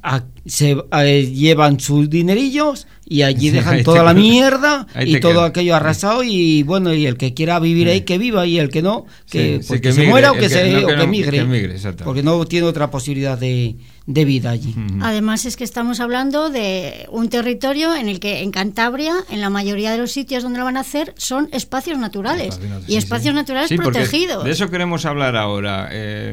B: llevan sus dinerillos y allí dejan toda la mierda y todo aquello arrasado, y bueno, y el que quiera vivir ahí que viva, y el que no que
A: que
B: se
A: migre,
B: muera o que migre,
A: exacto.
B: porque no tiene otra posibilidad de vida allí.
E: Además es que estamos hablando de un territorio en el que en Cantabria, en la mayoría de los sitios donde lo van a hacer, son espacios naturales y espacios naturales protegidos.
A: De eso queremos hablar ahora,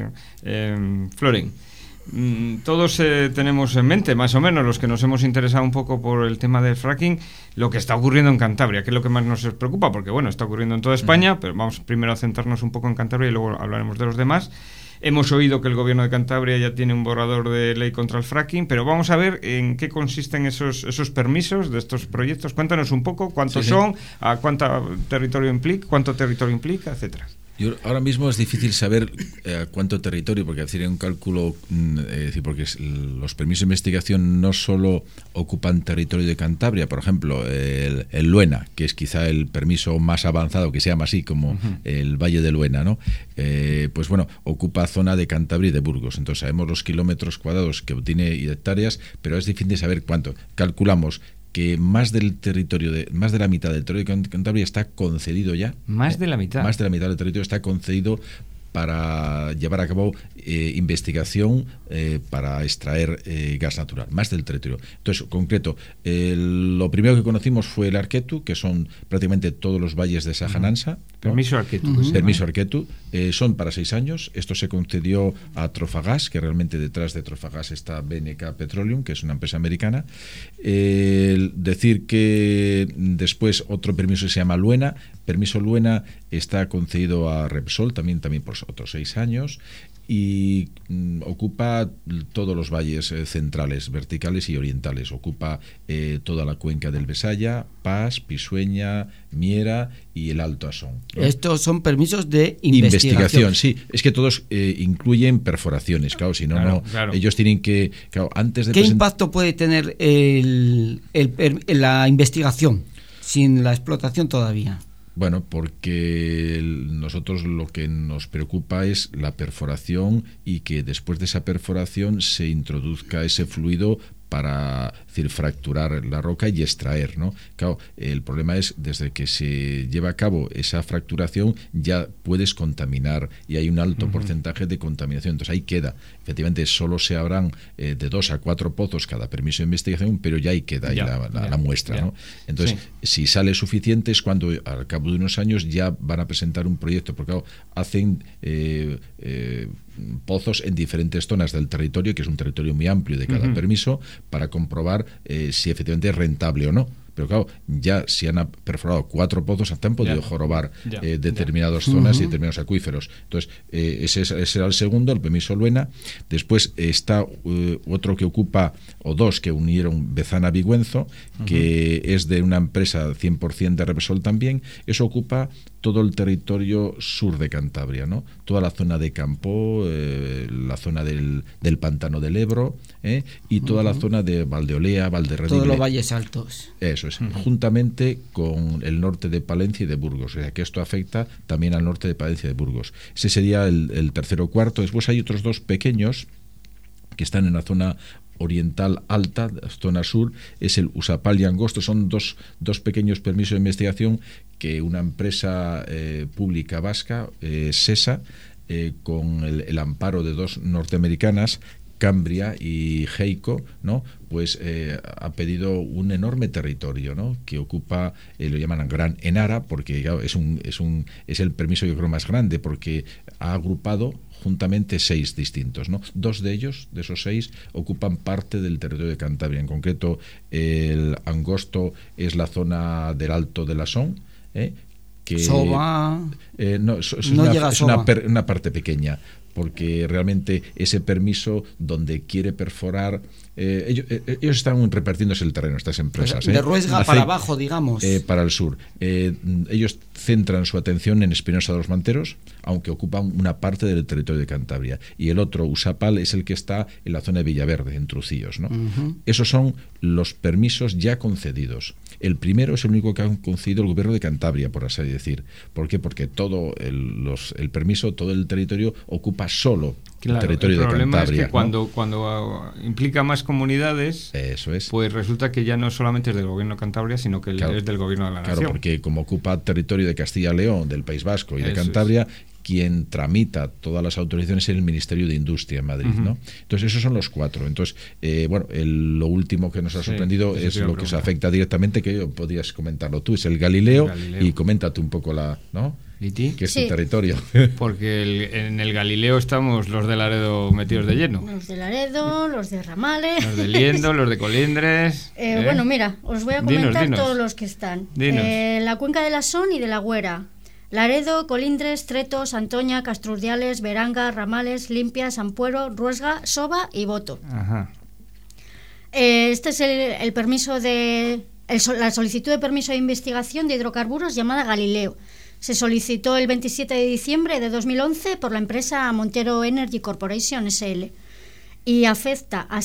A: Floren. Todos tenemos en mente, más o menos, los que nos hemos interesado un poco por el tema del fracking, lo que está ocurriendo en Cantabria, que es lo que más nos preocupa, porque bueno, está ocurriendo en toda España, pero vamos primero a centrarnos un poco en Cantabria y luego hablaremos de los demás. Hemos oído que el gobierno de Cantabria ya tiene un borrador de ley contra el fracking, pero vamos a ver en qué consisten esos permisos de estos proyectos. Cuéntanos un poco cuántos son, a cuánto territorio implica, etcétera.
D: Ahora mismo es difícil saber cuánto territorio, porque hacer un cálculo, porque los permisos de investigación no solo ocupan territorio de Cantabria, por ejemplo, el Luena, que es quizá el permiso más avanzado, que se llama así, como el Valle de Luena, ¿no? Pues bueno, ocupa zona de Cantabria y de Burgos. Entonces sabemos los kilómetros cuadrados que tiene y hectáreas, pero es difícil saber cuánto. Calculamos que más de la mitad del territorio de Cantabria está concedido ya.
A: Más de la mitad.
D: Más de la mitad del territorio está concedido para llevar a cabo investigación para extraer gas natural, más del territorio. Entonces, concreto, lo primero que conocimos fue el Arquetu, que son prácticamente todos los valles de Sajanansa.
A: Permiso Arquetu.
D: Permiso Arquetu. Son para 6 años. Esto se concedió a Trofagás, que realmente detrás de Trofagás está BNK Petroleum, que es una empresa americana. Decir que después otro permiso se llama Luena. Permiso Luena está concedido a Repsol, también por otros 6 años, y ocupa todos los valles centrales, verticales y orientales. Ocupa toda la cuenca del Besaya, Pas, Pisueña, Miera y el Alto Asón, ¿no? Estos
B: son permisos de investigación.
D: Sí, es que todos incluyen perforaciones, claro, si no, claro. Ellos tienen que... Claro, antes de
B: ¿Qué impacto puede tener la investigación sin la explotación todavía?
D: Bueno, porque nosotros lo que nos preocupa es la perforación, y que después de esa perforación se introduzca ese fluido para fracturar la roca y extraer, ¿no? Claro, el problema es, desde que se lleva a cabo esa fracturación ya puedes contaminar, y hay un alto porcentaje de contaminación. Entonces ahí queda. Efectivamente, solo se abran de 2 a 4 pozos cada permiso de investigación, pero ya ahí queda la muestra, ¿no? Entonces, si sale suficiente es cuando al cabo de unos años ya van a presentar un proyecto, porque claro, hacen pozos en diferentes zonas del territorio, que es un territorio muy amplio de cada permiso, para comprobar si efectivamente es rentable o no. Pero claro, ya si han perforado 4 pozos, hasta han podido jorobar determinadas zonas y determinados acuíferos. Entonces, ese era el segundo, el permiso Luena. Después está otro que ocupa, o 2 que unieron, Bezana-Vigüenzo, que es de una empresa 100% de Repsol también. Eso ocupa todo el territorio sur de Cantabria, ¿no? Toda la zona de Campo, la zona del pantano del Ebro, y toda la zona de Valdeolea, Valderredible.
B: Todos los valles altos.
D: Eso es, juntamente con el norte de Palencia y de Burgos. O sea, que esto afecta también al norte de Palencia y de Burgos. Ese sería el tercero o cuarto. Después hay otros 2 pequeños que están en la zona oriental alta, zona sur, es el Usapal y Angosto. Son dos pequeños permisos de investigación que una empresa pública vasca, SESA, con el amparo de 2 norteamericanas, Cambria y Heico, ¿no? Pues ha pedido un enorme territorio, ¿no? Que ocupa, lo llaman Gran Enara, porque claro, es el permiso, yo creo, más grande, porque ha agrupado juntamente 6 distintos, ¿no? 2 de ellos, de esos 6, ocupan parte del territorio de Cantabria. En concreto, el Angosto es la zona del Alto de la Son, que
B: Soba
D: no llega a Soba. Una parte pequeña, porque realmente ese permiso donde quiere perforar, ellos están repartiéndose el terreno, estas empresas.
B: De Ruesga para abajo, digamos.
D: Para el sur. Ellos centran su atención en Espinosa de los Manteros, aunque ocupan una parte del territorio de Cantabria. Y el otro, Usapal, es el que está en la zona de Villaverde, en Trucillos, ¿no? Esos son los permisos ya concedidos. El primero es el único que ha concedido el gobierno de Cantabria, por así decir. ¿Por qué? Porque todo el permiso, todo el territorio ocupa solo el territorio de Cantabria. El problema es que
A: cuando implica más comunidades,
D: eso es,
A: pues resulta que ya no solamente es del gobierno de Cantabria, sino que es del gobierno de la nación.
D: Claro, porque como ocupa territorio de Castilla y León, del País Vasco y de Cantabria, quien tramita todas las autorizaciones es el Ministerio de Industria en Madrid, ¿no? Entonces esos son los 4. Entonces, lo último que nos ha sorprendido es lo que se afecta directamente, que podrías comentarlo tú, es el Galileo. Y coméntate un poco ¿no?
A: ¿Liti?
D: Que es tu territorio.
A: Porque en el Galileo estamos los de Laredo metidos de lleno.
E: Los de Laredo, los de Ramales,
A: los de Liendo, los de Colindres.
E: Bueno, mira, os voy a comentar
A: dinos.
E: todos los que están. La cuenca de la Son y de la Güera. Laredo, Colindres, Tretos, Antoña, Castrurdiales, Beranga, Ramales, Limpias, Ampuero, Ruesga, Soba y Boto.
A: Ajá.
E: Este es el permiso la solicitud de permiso de investigación de hidrocarburos llamada Galileo. Se solicitó el 27 de diciembre de 2011 por la empresa Montero Energy Corporation SL y afecta a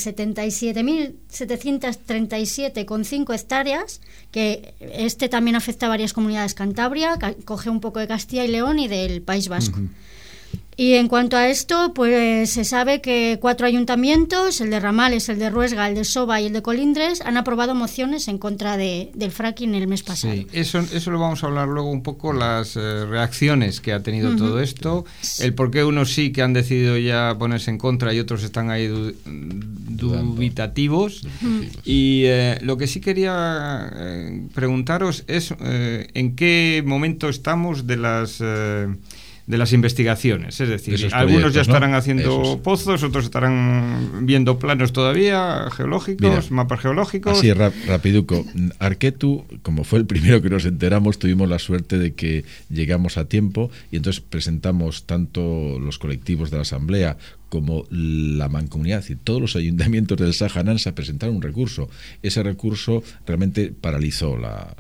E: 77.737,5 hectáreas, que también afecta a varias comunidades Cantabria, coge un poco de Castilla y León y del País Vasco. Y en cuanto a esto, pues se sabe que 4 ayuntamientos, el de Ramales, el de Ruesga, el de Soba y el de Colindres, han aprobado mociones en contra del fracking el mes pasado.
A: Sí, eso lo vamos a hablar luego un poco, las reacciones que ha tenido todo esto, el por qué unos sí que han decidido ya ponerse en contra y otros están ahí dubitativos. Y lo que sí quería preguntaros es en qué momento estamos de las investigaciones, es decir, algunos ya estarán haciendo pozos, otros estarán viendo planos todavía geológicos, mapas geológicos.
D: Así rapiduco. Arquetu, como fue el primero que nos enteramos, tuvimos la suerte de que llegamos a tiempo y entonces presentamos tanto los colectivos de la Asamblea como la Mancomunidad y todos los ayuntamientos del Saja Nansa presentaron un recurso. Ese recurso realmente paralizó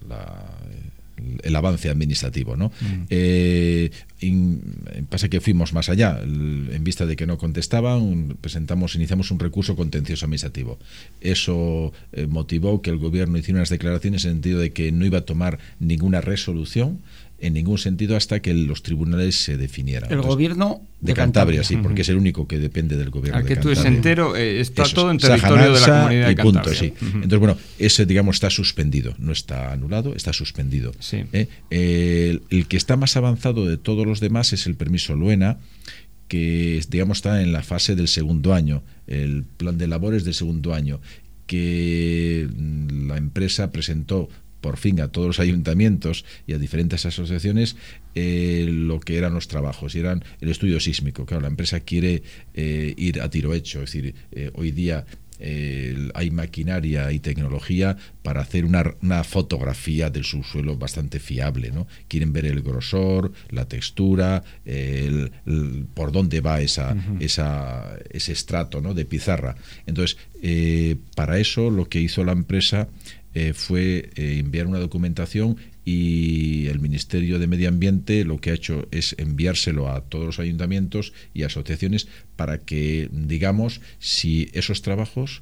D: el avance administrativo, ¿no? Pasa que fuimos más allá. En vista de que no contestaban, iniciamos un recurso contencioso administrativo. Eso motivó que el gobierno hiciera unas declaraciones en el sentido de que no iba a tomar ninguna resolución en ningún sentido hasta que los tribunales se definieran.
B: El gobierno
D: de Cantabria, sí, porque es el único que depende del gobierno de Cantabria.
A: Que tú es entero, está todo en territorio de la comunidad de Cantabria.
D: Punto, sí. Entonces, bueno, ese, digamos, está suspendido, no está anulado, está suspendido.
A: Sí.
D: El que está más avanzado de todos los demás es el permiso Luena, que, digamos, está en la fase del segundo año, el plan de labores del segundo año, que la empresa presentó por fin a todos los ayuntamientos y a diferentes asociaciones lo que eran los trabajos, y eran el estudio sísmico. Claro, la empresa quiere ir a tiro hecho, es decir, hoy día hay maquinaria y tecnología para hacer una fotografía del subsuelo bastante fiable, ¿no? Quieren ver el grosor, la textura, por dónde va ese estrato, ¿no?, de pizarra. Entonces, para eso lo que hizo la empresa fue enviar una documentación, y el Ministerio de Medio Ambiente lo que ha hecho es enviárselo a todos los ayuntamientos y asociaciones para que, digamos, si esos trabajos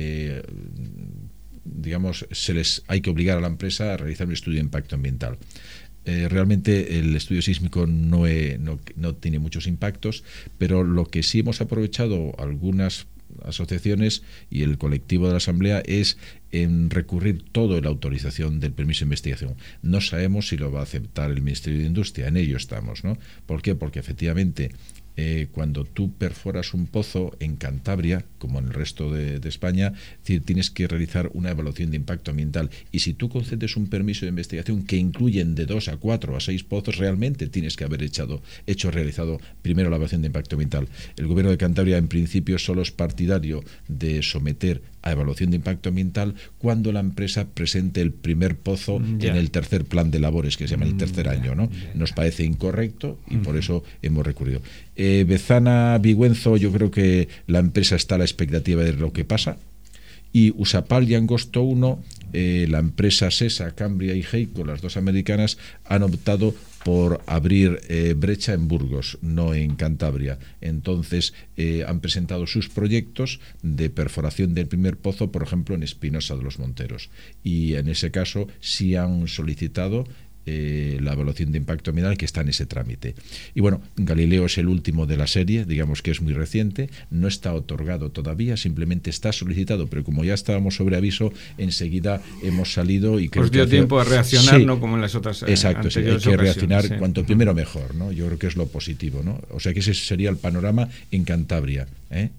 D: hay que obligar a la empresa a realizar un estudio de impacto ambiental. Realmente el estudio sísmico no tiene muchos impactos, pero lo que sí hemos aprovechado algunas asociaciones y el colectivo de la Asamblea es en recurrir todo en la autorización del permiso de investigación. No sabemos si lo va a aceptar el Ministerio de Industria, en ello estamos, ¿no? ¿Por qué? Porque efectivamente cuando tú perforas un pozo en Cantabria, como en el resto de España, es decir, tienes que realizar una evaluación de impacto ambiental. Y si tú concedes un permiso de investigación que incluyen de 2 a 4 a 6 pozos, realmente tienes que haber realizado primero la evaluación de impacto ambiental. El Gobierno de Cantabria, en principio, solo es partidario de someter a evaluación de impacto ambiental cuando la empresa presente el primer pozo en el tercer plan de labores, que se llama el tercer año, ¿no? Nos parece incorrecto y por eso hemos recurrido. Bezana Vigüenzo, yo creo que la empresa está a la expectativa de lo que pasa. Y Usapal y Angosto 1, la empresa SESA, Cambria y Heico, las dos americanas, han optado por abrir brecha en Burgos, no en Cantabria. Entonces han presentado sus proyectos de perforación del primer pozo, por ejemplo, en Espinosa de los Monteros. Y en ese caso sí han solicitado la evaluación de impacto ambiental, que está en ese trámite. Y bueno, Galileo es el último de la serie, digamos que es muy reciente, no está otorgado todavía, simplemente está solicitado, pero como ya estábamos sobre aviso, enseguida hemos salido y creo
A: os dio
D: que
A: tiempo a reaccionar, ¿no? Como en las otras
D: exacto, sí, hay que reaccionar cuanto
A: Sí.
D: primero mejor, ¿no? Yo creo que es lo positivo, ¿no? O sea que ese sería el panorama en Cantabria, ¿eh?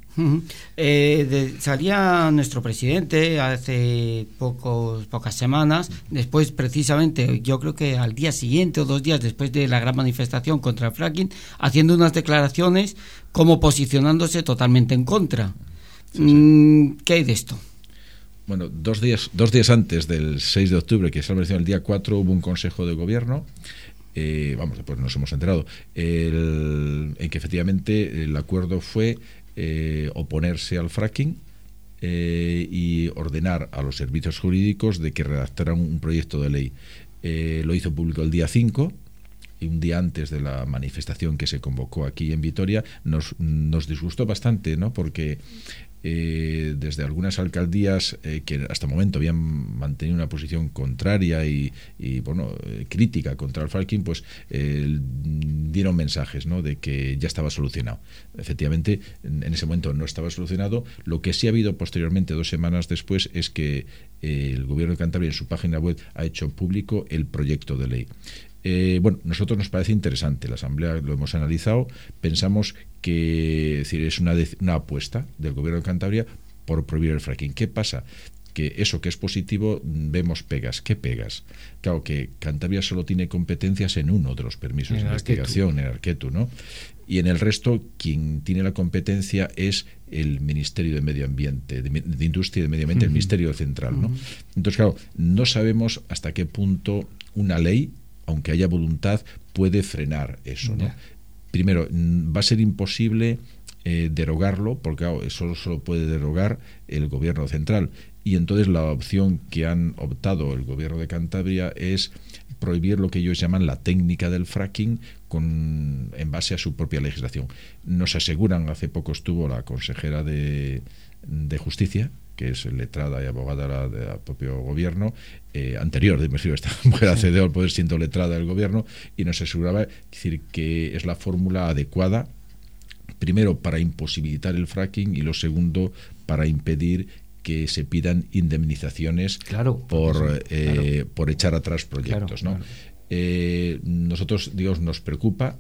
B: Salía nuestro presidente hace pocas semanas, después precisamente, yo creo que al día siguiente o 2 días después de la gran manifestación contra el fracking, haciendo unas declaraciones como posicionándose totalmente en contra. Sí. ¿Qué hay de esto?
D: Bueno, 2 días antes del 6 de octubre, que se ha el día 4, hubo un consejo de gobierno. Después nos hemos enterado en que efectivamente el acuerdo fue oponerse al fracking y ordenar a los servicios jurídicos de que redactaran un proyecto de ley. Lo hizo público el día 5, y un día antes de la manifestación que se convocó aquí en Vitoria. Nos disgustó bastante, ¿no? Porque desde algunas alcaldías que hasta el momento habían mantenido una posición contraria y crítica contra el fracking, pues dieron mensajes, ¿no? De que ya estaba solucionado. Efectivamente, en ese momento no estaba solucionado. Lo que sí ha habido posteriormente, 2 semanas después, es que el Gobierno de Cantabria en su página web ha hecho público el proyecto de ley. Nosotros nos parece interesante, la Asamblea lo hemos analizado, pensamos que es una apuesta del Gobierno de Cantabria por prohibir el fracking. ¿Qué pasa? Que eso que es positivo, vemos pegas. ¿Qué pegas? Claro que Cantabria solo tiene competencias en uno de los permisos de investigación, en Arquetu, ¿no? Y en el resto, quien tiene la competencia es el Ministerio de Medio Ambiente, de Industria y de Medio Ambiente, el Ministerio Central, ¿no? Entonces, claro, no sabemos hasta qué punto una ley, aunque haya voluntad, puede frenar eso, ¿no? Primero, va a ser imposible derogarlo, porque claro, eso solo puede derogar el Gobierno Central. Y entonces la opción que han optado el Gobierno de Cantabria es prohibir lo que ellos llaman la técnica del fracking en base a su propia legislación. Nos aseguran, hace poco estuvo la consejera de Justicia, que es letrada y abogada del propio gobierno, anterior, me refiero, esta mujer accedió al poder siendo letrada del gobierno, y nos aseguraba decir que es la fórmula adecuada, primero para imposibilitar el fracking y lo segundo para impedir que se pidan indemnizaciones por echar atrás proyectos, ¿no? Nosotros, digamos, nos preocupa,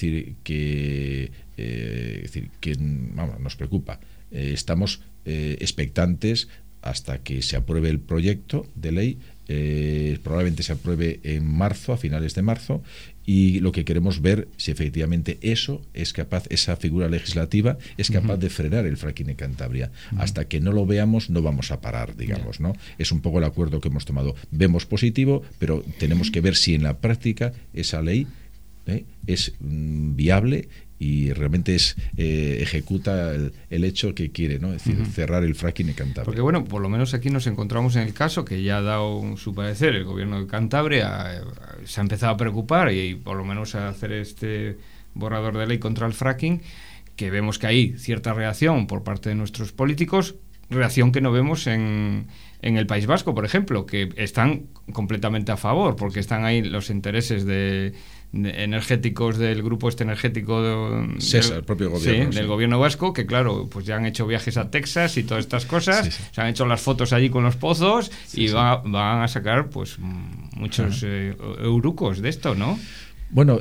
D: nos preocupa. Estamos expectantes hasta que se apruebe el proyecto de ley. Probablemente se apruebe en marzo, a finales de marzo, y lo que queremos ver si efectivamente esa figura legislativa es capaz de frenar el fracking en Cantabria. Hasta que no lo veamos no vamos a parar, digamos, ¿no? Es un poco el acuerdo que hemos tomado. Vemos positivo, pero tenemos que ver si en la práctica esa ley es viable y realmente ejecuta el hecho que quiere, ¿no? Es decir, cerrar el fracking en Cantabria.
A: Porque bueno, por lo menos aquí nos encontramos en el caso que ya ha dado su parecer el Gobierno de Cantabria, se ha empezado a preocupar y por lo menos a hacer este borrador de ley contra el fracking, que vemos que hay cierta reacción por parte de nuestros políticos, reacción que no vemos en el País Vasco, por ejemplo, que están completamente a favor, porque están ahí los intereses energéticos del grupo energético
D: el propio gobierno,
A: del gobierno vasco, que claro, pues ya han hecho viajes a Texas y todas estas cosas, se han hecho las fotos allí con los pozos van a sacar pues muchos eurucos de esto, ¿no?
D: Bueno,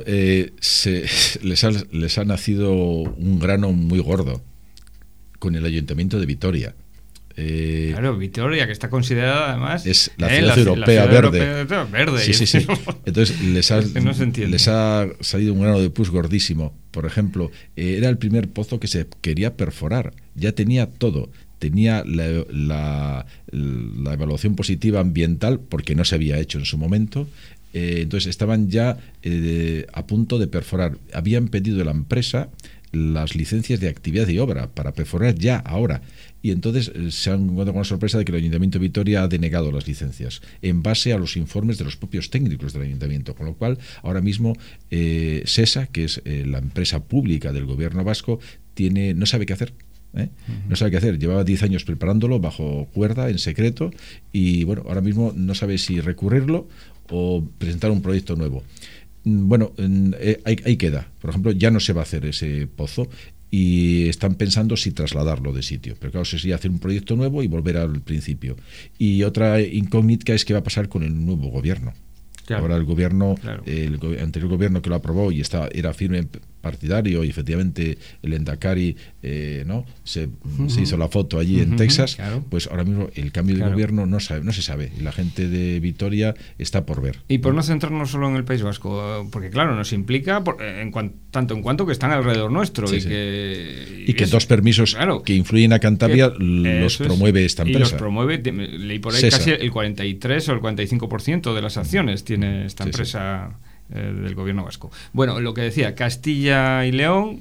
D: les ha nacido un grano muy gordo con el Ayuntamiento de Vitoria.
A: Claro, Vitoria, que está considerada además
D: es la ciudad europea verde. Sí. Entonces les ha salido un grano de pus gordísimo. Por ejemplo, era el primer pozo que se quería perforar. Ya tenía todo. Tenía la evaluación positiva ambiental, porque no se había hecho en su momento. Entonces estaban ya a punto de perforar. Habían pedido a la empresa las licencias de actividad y obra para perforar ya, ahora. Y entonces se han encontrado con la sorpresa de que el Ayuntamiento de Vitoria ha denegado las licencias en base a los informes de los propios técnicos del Ayuntamiento, con lo cual ahora mismo SESA, que es la empresa pública del gobierno vasco, no sabe qué hacer. No sabe qué hacer, llevaba 10 años preparándolo bajo cuerda, en secreto, y bueno, ahora mismo no sabe si recurrirlo o presentar un proyecto nuevo. Bueno, ahí queda. Por ejemplo, ya no se va a hacer ese pozo y están pensando si trasladarlo de sitio. Pero claro, sería hacer un proyecto nuevo y volver al principio. Y otra incógnita es qué va a pasar con el nuevo gobierno. Claro. Ahora el gobierno, el anterior gobierno que lo aprobó y era firme partidario, y efectivamente el Endacari se hizo la foto allí en Texas, claro. Pues ahora mismo el cambio de gobierno no se sabe, y la gente de Vitoria está por ver.
A: Y por no centrarnos solo en el País Vasco, porque claro, nos implica tanto en cuanto que están alrededor nuestro, y
D: que dos permisos que influyen a Cantabria los promueve esta empresa.
A: Y los promueve, leí por ahí SESA. Casi el 43 o el 45% de las acciones tiene esta empresa del gobierno vasco. Bueno, lo que decía, Castilla y León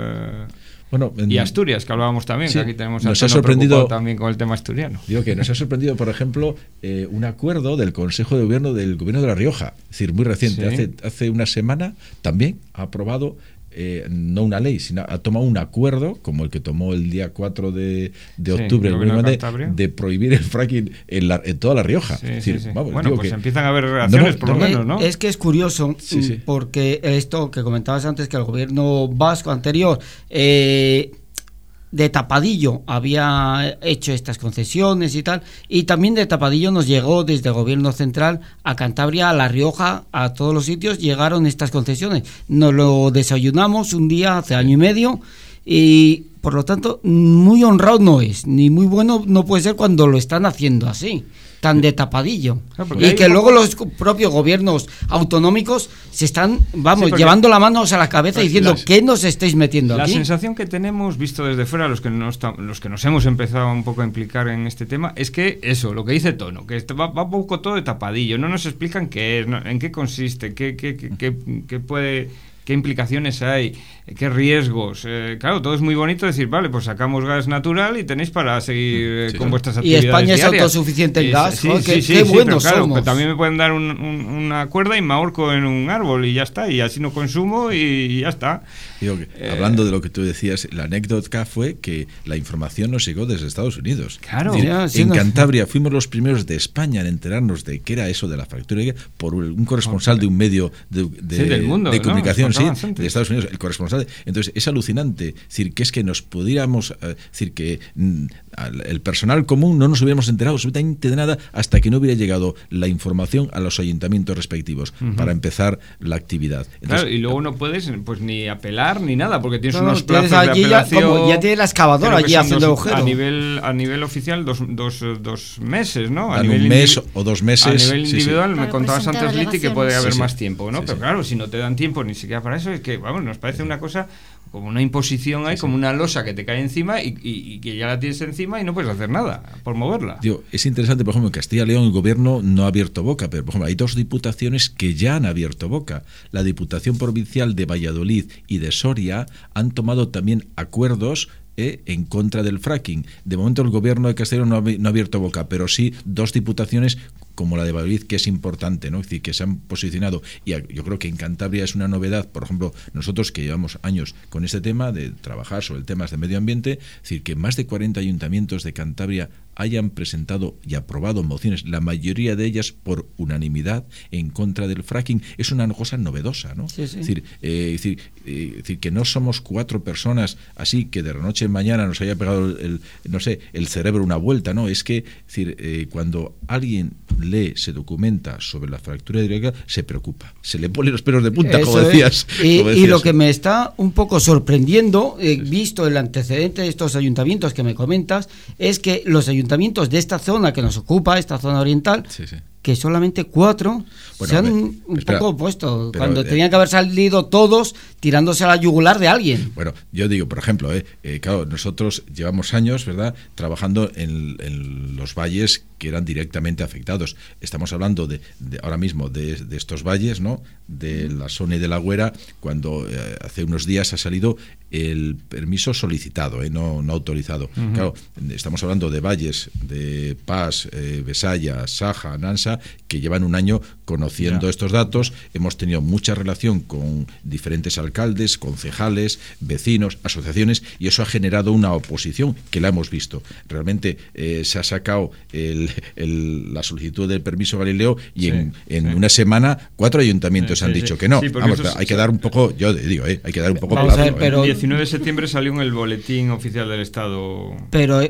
A: y Asturias, que hablábamos también, que aquí tenemos a Tono preocupado también con el tema asturiano.
D: Digo que nos ha sorprendido, por ejemplo, un acuerdo del Consejo de Gobierno del Gobierno de La Rioja, es decir, muy reciente, hace una semana también ha aprobado no una ley, sino ha tomado un acuerdo, como el que tomó el día 4 de octubre de prohibir el fracking en toda La Rioja.
A: Vamos, bueno, pues empiezan a haber reacciones, por lo menos, ¿no?
B: Es que es curioso, porque esto que comentabas antes, que el gobierno vasco anterior de tapadillo había hecho estas concesiones y tal, y también de tapadillo nos llegó desde el gobierno central a Cantabria, a La Rioja, a todos los sitios llegaron estas concesiones. Nos lo desayunamos un día hace año y medio, y por lo tanto muy honrado no es, ni muy bueno no puede ser cuando lo están haciendo así, tan de tapadillo, y que luego los propios gobiernos autonómicos se están, llevando la mano a la cabeza diciendo ¿qué nos estáis metiendo aquí?
A: La sensación que tenemos, visto desde fuera, los que nos hemos empezado un poco a implicar en este tema, es que eso, lo que dice Tono, que va un poco todo de tapadillo, no nos explican qué es, en qué consiste, qué puede... ¿Qué implicaciones hay? ¿Qué riesgos? Claro, todo es muy bonito decir, vale, pues sacamos gas natural y tenéis para seguir con vuestras actividades.
B: Y España
A: diarias.
B: Es autosuficiente en gas.
A: Qué buenos pero somos. Pero también me pueden dar una cuerda y me ahorco en un árbol y ya está, y así no consumo y ya está.
D: Digo que, hablando de lo que tú decías, la anécdota fue que la información nos llegó desde Estados Unidos.
A: Claro.
D: En Cantabria fuimos los primeros de España en enterarnos de qué era eso de la fractura por un corresponsal de un medio
A: del mundo,
D: de comunicación, de Estados Unidos, el corresponsal. Entonces es alucinante, decir, que es que nos pudiéramos, decir, que el personal común no nos hubiéramos enterado absolutamente de nada hasta que no hubiera llegado la información a los ayuntamientos respectivos para empezar la actividad. Entonces,
A: claro, y luego no puedes pues ni apelar ni nada, porque tienes unos plazos de apelación.
B: Ya tienes la excavadora allí haciendo agujero.
A: A nivel oficial, dos meses, ¿no?
D: Un mes o 2 meses.
A: A nivel individual, me contabas antes, Liti, que puede haber más tiempo, ¿no? Pero claro, si no te dan tiempo ni siquiera para eso, es que, vamos, nos parece una cosa como una imposición ahí, como una losa que te cae encima y que ya la tienes encima y no puedes hacer nada por moverla.
D: Es interesante, por ejemplo, en Castilla y León el gobierno no ha abierto boca, pero por ejemplo hay 2 diputaciones que ya han abierto boca. La Diputación Provincial de Valladolid y de Soria han tomado también acuerdos en contra del fracking. De momento el gobierno de Castilla y León no ha abierto boca, pero sí 2 diputaciones como la de Valladolid, que es importante, ¿no? Es decir, que se han posicionado, y yo creo que en Cantabria es una novedad, por ejemplo, nosotros que llevamos años con este tema de trabajar sobre temas de medio ambiente, es decir, que más de 40 ayuntamientos de Cantabria hayan presentado y aprobado mociones, la mayoría de ellas por unanimidad, en contra del fracking, es una cosa novedosa, ¿no?
B: Sí, sí.
D: Es decir, que no somos 4 personas así que de la noche a mañana nos haya pegado el cerebro una vuelta, ¿no? Es que, cuando alguien lee, se documenta sobre la fractura hidráulica, se preocupa, se le pone los pelos de punta,
B: Eso
D: como decías.
B: Y lo que me está un poco sorprendiendo, visto el antecedente de estos ayuntamientos que me comentas, es que los ayuntamientos de esta zona que nos ocupa, esta zona oriental, que solamente 4 se han un poco opuesto, cuando tenían que haber salido todos tirándose a la yugular de alguien.
D: Bueno, yo digo, por ejemplo, claro, nosotros llevamos años, ¿verdad?, trabajando en los valles que eran directamente afectados. Estamos hablando de ahora mismo de estos valles, ¿no?, de la Sona y de la Güera, cuando hace unos días ha salido el permiso solicitado, no autorizado. Claro, estamos hablando de valles de Pas, Besaya, Saja, Nansa, que llevan un año conociendo estos datos. Hemos tenido mucha relación con diferentes alcaldes, concejales, vecinos, asociaciones, y eso ha generado una oposición que la hemos visto. Realmente se ha sacado la solicitud del permiso Galileo y en una semana 4 ayuntamientos han dicho que no. Vamos, hay que dar un poco, yo digo, hay que dar un poco plazo.
A: Pero el 19 de septiembre salió en el boletín oficial del Estado.
B: Pero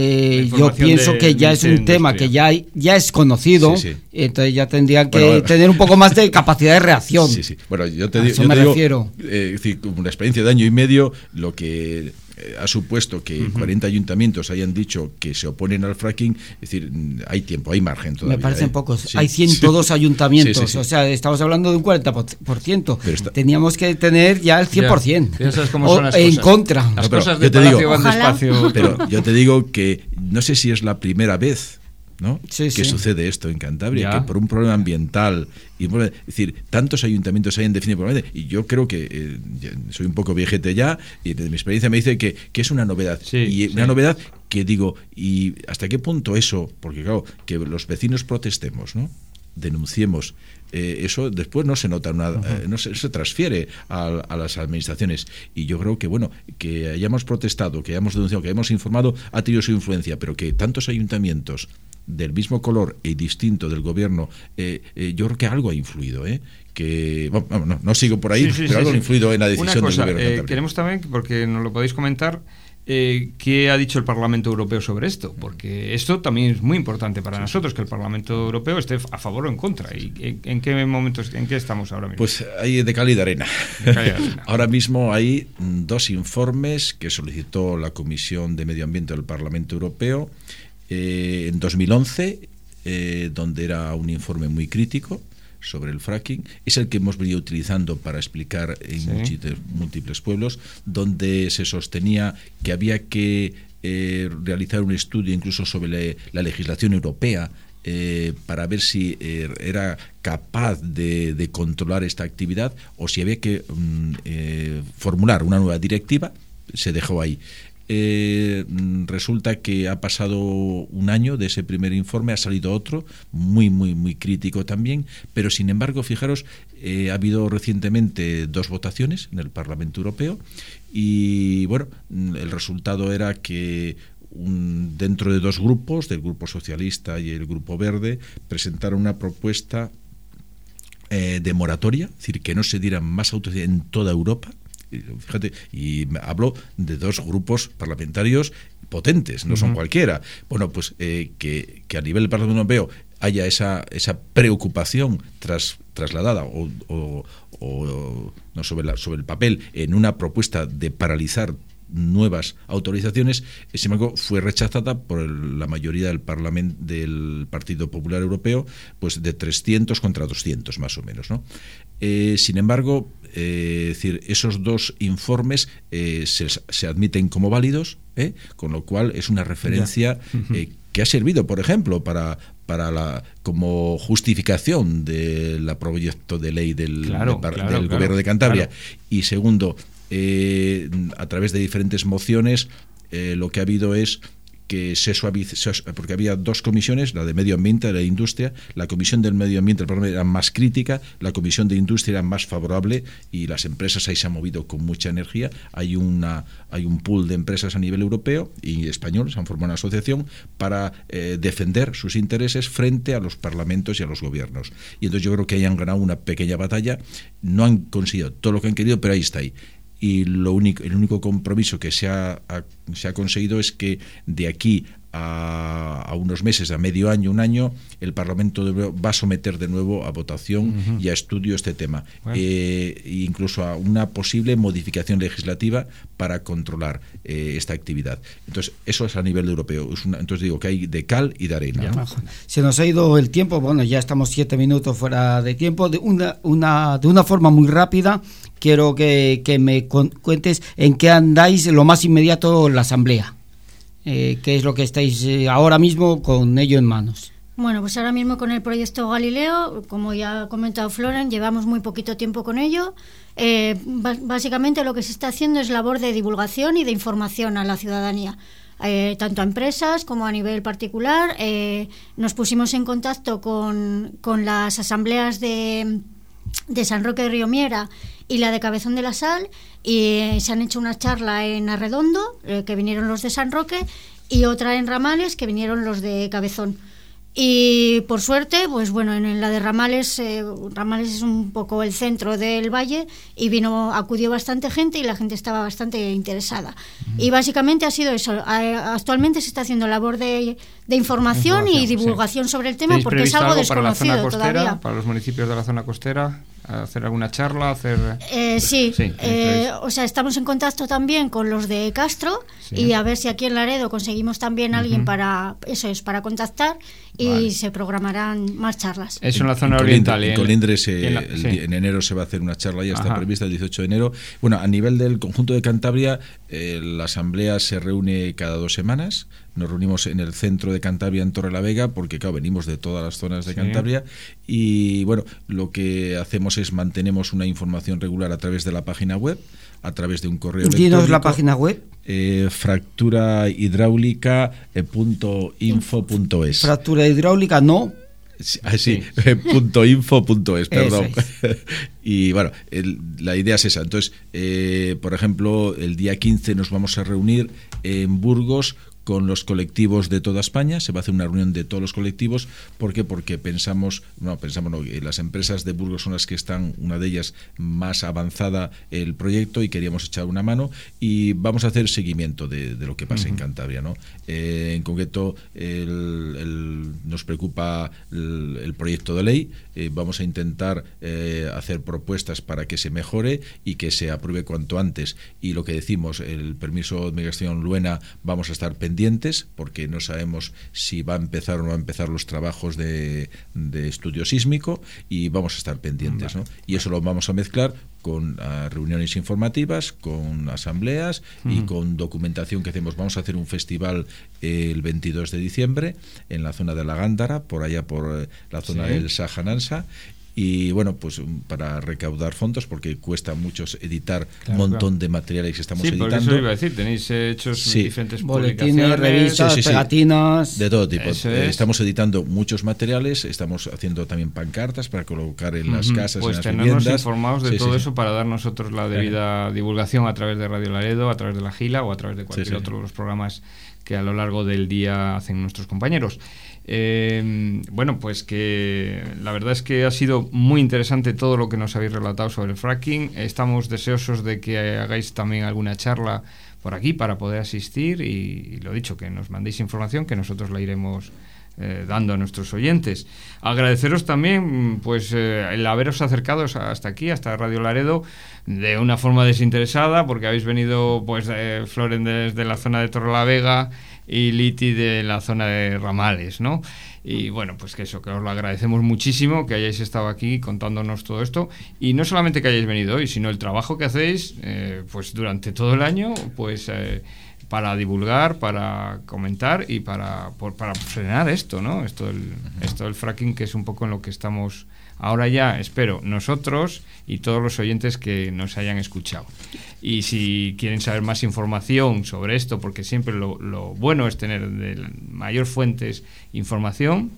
B: yo pienso que ya es un tema que ya es conocido, entonces ya tendrían que tener un poco más de capacidad de reacción.
D: Sí. Bueno, yo te digo, como una experiencia de año y medio, lo que ha supuesto que 40 ayuntamientos hayan dicho que se oponen al fracking, es decir, hay tiempo, hay margen todavía.
B: Me parecen pocos. Hay 102 ayuntamientos, o sea, estamos hablando de un 40%. Teníamos que tener ya el 100%.
A: Ya sabes cómo son las cosas.
B: En contra.
A: Las cosas de Palacio van despacio.
D: Pero yo te digo que no sé si es la primera vez, ¿no?, que sucede esto en Cantabria, que por un problema ambiental, es decir, tantos ayuntamientos hayan definido problemas, y yo creo que soy un poco viejete ya, y desde mi experiencia me dice que es una novedad, una novedad que digo, y hasta qué punto eso, porque claro, que los vecinos protestemos, ¿no?, denunciemos, eso después no se nota no se transfiere a las administraciones, y yo creo que bueno, que hayamos protestado, que hayamos denunciado, que hayamos informado, ha tenido su influencia, pero que tantos ayuntamientos del mismo color y distinto del gobierno, yo creo que algo ha influido, que no sigo por ahí, pero algo ha influido en la decisión del gobierno.
A: Queremos también, porque nos lo podéis comentar, qué ha dicho el Parlamento Europeo sobre esto, porque esto también es muy importante para nosotros, que el Parlamento Europeo esté a favor o en contra. ¿Y en qué momentos, en qué estamos ahora mismo?
D: Pues hay de cal y de arena. Ahora mismo hay 2 informes que solicitó la Comisión de Medio Ambiente del Parlamento Europeo en 2011, donde era un informe muy crítico sobre el fracking. Es el que hemos venido utilizando para explicar en múltiples pueblos, donde se sostenía que había que realizar un estudio incluso sobre la legislación europea, para ver si era capaz de controlar esta actividad, o si había que formular una nueva directiva. Se dejó ahí. Resulta que ha pasado un año de ese primer informe, ha salido otro muy crítico también, pero sin embargo, fijaros, ha habido recientemente 2 votaciones en el Parlamento Europeo, y bueno, el resultado era que dentro de 2 grupos, del Grupo Socialista y el Grupo Verde, presentaron una propuesta de moratoria, es decir, que no se dieran más autorizaciones en toda Europa. Fíjate, y hablo de 2 grupos parlamentarios potentes, no son cualquiera. Bueno, pues que a nivel del Parlamento Europeo haya esa preocupación trasladada o no sobre el papel en una propuesta de paralizar nuevas autorizaciones, sin embargo fue rechazada por la mayoría del Partido Popular Europeo, pues de 300 contra 200 más o menos, ¿no? Sin embargo, decir, esos 2 informes se admiten como válidos, con lo cual es una referencia que ha servido, por ejemplo, para como justificación del proyecto de ley del Gobierno de Cantabria. Y segundo, a través de diferentes mociones, lo que ha habido es que se suavice, porque había 2 comisiones, la de Medio Ambiente y la de Industria. La Comisión del Medio Ambiente era más crítica, la Comisión de Industria era más favorable, y las empresas ahí se han movido con mucha energía. Hay un pool de empresas a nivel europeo y español, se han formado una asociación para defender sus intereses frente a los parlamentos y a los gobiernos. Y entonces yo creo que hayan ganado una pequeña batalla. No han conseguido todo lo que han querido, pero ahí está ahí. Y el único compromiso que se ha conseguido es que de aquí a unos meses, a medio año, un año, el Parlamento va a someter de nuevo a votación y a estudio este tema. Bueno. Incluso a una posible modificación legislativa para controlar esta actividad. Entonces, eso es a nivel europeo. Entonces digo que hay de cal y de arena, ¿no?
B: Se nos ha ido el tiempo, bueno, ya estamos 7 minutos fuera de tiempo. De una forma muy rápida, quiero que me cuentes en qué andáis lo más inmediato en la Asamblea. ¿Qué es lo que estáis ahora mismo con ello en manos?
E: Bueno, pues ahora mismo con el proyecto Galileo, como ya ha comentado Floren, llevamos muy poquito tiempo con ello. Básicamente lo que se está haciendo es labor de divulgación y de información a la ciudadanía. Tanto a empresas como a nivel particular. Nos pusimos en contacto con las asambleas de San Roque de Riomiera y la de Cabezón de la Sal, y se han hecho una charla en Arredondo, que vinieron los de San Roque, y otra en Ramales, que vinieron los de Cabezón. Y por suerte, pues bueno, en la de Ramales, Ramales es un poco el centro del valle, y acudió bastante gente y la gente estaba bastante interesada. Y básicamente ha sido eso. Actualmente se está haciendo labor de información y divulgación sobre el tema, porque es algo desconocido
A: para la zona costera,
E: todavía.
A: Para los municipios de la zona costera, hacer alguna charla,
E: sí, o sea, estamos en contacto también con los de Castro, y a ver si aquí en Laredo conseguimos también alguien para contactar, y se programarán más charlas.
A: Eso en la zona oriental.
D: En Colindres en enero se va a hacer una charla, ya está prevista el 18 de enero. Bueno, a nivel del conjunto de Cantabria, la asamblea se reúne cada 2 semanas. Nos reunimos en el centro de Cantabria, en Torrelavega, porque claro, venimos de todas las zonas de Cantabria, y bueno, lo que hacemos es mantenemos una información regular a través de la página web, a través de un correo electrónico.
B: ¿Dinos la página web?
D: fracturahidráulica.info.es.
B: Fractura hidráulica, no.
D: Sí. .info.es, perdón. Y bueno, la idea es esa. Entonces, por ejemplo, el día 15 nos vamos a reunir en Burgos con los colectivos de toda España. Se va a hacer una reunión de todos los colectivos. ¿Por qué? Porque pensamos las empresas de Burgos son las que están, una de ellas más avanzada el proyecto, y queríamos echar una mano, y vamos a hacer seguimiento de lo que pasa en Cantabria, ¿no? En concreto, nos preocupa el proyecto de ley. Vamos a intentar hacer propuestas para que se mejore y que se apruebe cuanto antes. Y lo que decimos, el permiso de migración Luena, vamos a estar pendientes, porque no sabemos si va a empezar o no va a empezar los trabajos de estudio sísmico, y vamos a estar pendientes, ¿no? Y eso lo vamos a mezclar con reuniones informativas, con asambleas y con documentación que hacemos. Vamos a hacer un festival el 22 de diciembre en la zona de la Gándara, por allá por la zona del Sajanansa. Y bueno, pues para recaudar fondos, porque cuesta mucho editar un montón de materiales que estamos editando.
A: Eso iba a decir, tenéis hechos diferentes
B: boletines, revistas, pegatinas,
D: de todo tipo. Estamos editando muchos materiales, estamos haciendo también pancartas para colocar en las casas,
A: pues
D: en las
A: tenernos
D: viviendas.
A: Informados de todo eso para dar nosotros la debida divulgación a través de Radio Laredo, a través de la Gila o a través de cualquier otro de los programas que a lo largo del día hacen nuestros compañeros. Bueno, pues que la verdad es que ha sido muy interesante todo lo que nos habéis relatado sobre el fracking. Estamos deseosos de que hagáis también alguna charla por aquí para poder asistir, y lo dicho, que nos mandéis información que nosotros la iremos dando a nuestros oyentes. Agradeceros también pues el haberos acercado hasta aquí, hasta Radio Laredo, de una forma desinteresada, porque habéis venido pues Floren desde la zona de Torrelavega y Liti de la zona de Ramales, ¿no? Y bueno, pues que eso, que os lo agradecemos muchísimo, que hayáis estado aquí contándonos todo esto, y no solamente que hayáis venido hoy, sino el trabajo que hacéis pues durante todo el año, pues para divulgar, para comentar y para frenar esto, ¿no? Esto del fracking, que es un poco en lo que estamos ahora ya, espero, nosotros y todos los oyentes que nos hayan escuchado. Y si quieren saber más información sobre esto, porque siempre lo bueno es tener de mayor fuentes información,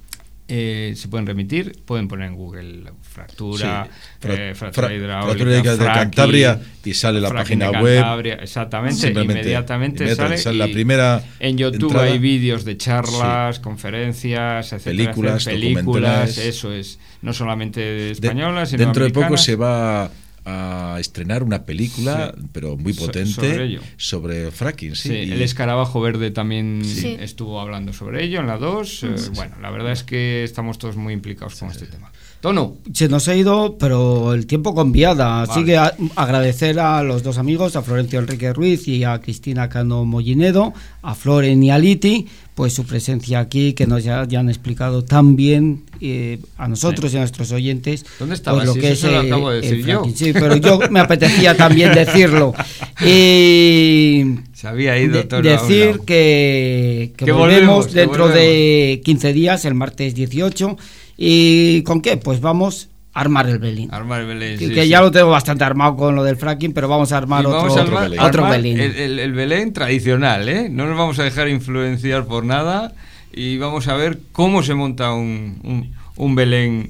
A: se pueden remitir, pueden poner en Google fractura, fractura hidráulica
D: de Cantabria, y sale la página web.
A: Exactamente, inmediatamente sale
D: la primera.
A: En YouTube entrada. Hay vídeos de charlas, conferencias, etcétera, películas, eso es, no solamente españolas, sino
D: dentro
A: americanas.
D: De poco se va a a estrenar una película, pero muy potente, sobre fracking.
A: Sí, el Escarabajo Verde también estuvo hablando sobre ello en la 2. Bueno, la verdad es que estamos todos muy implicados con este tema. Tono.
B: Se nos ha ido, pero el tiempo con viada. Así que agradecer a los dos amigos, a Florencio Enrique Ruiz y a Cristina Cano Mollinedo, a Floren y a Liti, pues su presencia aquí, que nos ya han explicado tan bien a nosotros y a nuestros oyentes.
A: ¿Dónde estabas?
B: Pues, lo que
A: eso
B: es
A: lo acabo de decir yo.
B: Sí, pero yo me apetecía también decirlo.
A: Se había ido todo
B: decir que volvemos dentro de 15 días, el martes 18. ¿Y con qué? Pues vamos a armar el Belén.
A: Armar el Belén,
B: que ya lo tengo bastante armado con lo del fracking, pero vamos a armar otro Belén.
A: El Belén tradicional, ¿eh? No nos vamos a dejar influenciar por nada y vamos a ver cómo se monta un Belén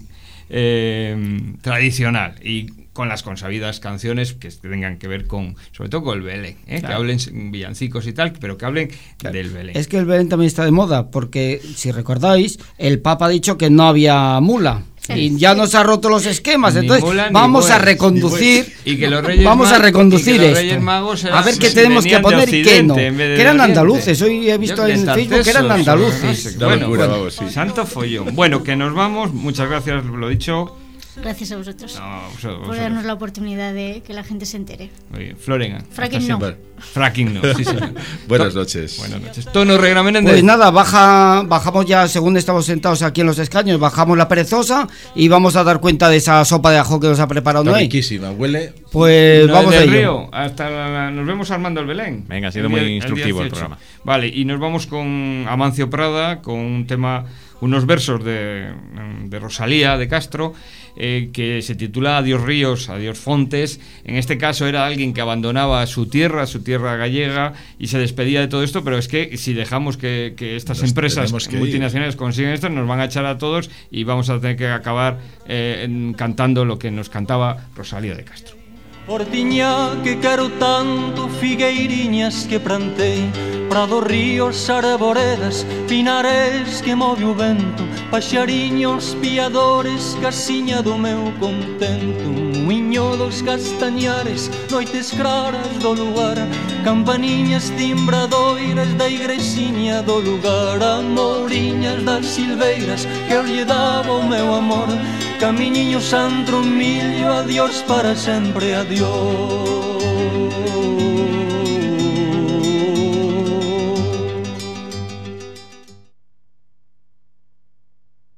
A: tradicional y con las consabidas canciones que tengan que ver con, sobre todo con el Belén, claro. Que hablen villancicos y tal, pero que hablen del Belén.
B: Es que el Belén también está de moda, porque si recordáis, el Papa ha dicho que no había mula. Y ya nos ha roto los esquemas, entonces vamos a reconducir
A: y que los Reyes
B: esto.
A: Magos
B: a ver qué tenemos que poner y qué no. Que eran andaluces, hoy he visto en Facebook que eran andaluces.
A: Bueno, santo follón. Bueno, que nos vamos, muchas gracias, lo dicho.
E: Gracias a vosotros por darnos la oportunidad de que la gente se entere.
A: Oye, Floren,
E: fracking no.
A: Fracking no, sí, señor.
D: Buenas noches.
A: Buenas noches. Tono Regramenéndez.
B: Pues nada, bajamos ya, según estamos sentados aquí en los escaños, bajamos la perezosa y vamos a dar cuenta de esa sopa de ajo que nos ha preparado Noé.
D: Riquísima, huele.
B: Pues vamos a ello.
A: Nos vemos armando el Belén.
C: Venga, ha sido muy instructivo el programa.
A: Vale, y nos vamos con Amancio Prada, con un tema, unos versos de Rosalía de Castro, que se titula Adiós ríos, adiós fontes. En este caso era alguien que abandonaba su tierra gallega, y se despedía de todo esto, pero es que si dejamos que estas empresas multinacionales consiguen esto, nos van a echar a todos y vamos a tener que acabar cantando lo que nos cantaba Rosalía de Castro.
G: Hortiña que quero tanto, figueiriñas que plantei, prados, ríos, arboredas, pinares que move o vento, paxariños, piadores, casiña do meu contento, muiño dos castañares, noites claras do lugar, campaniñas timbradoiras da igrexiña do lugar, amoriñas das silveiras que eu lle daba o meu amor, camiñiño santo millo, adiós para sempre, adiós.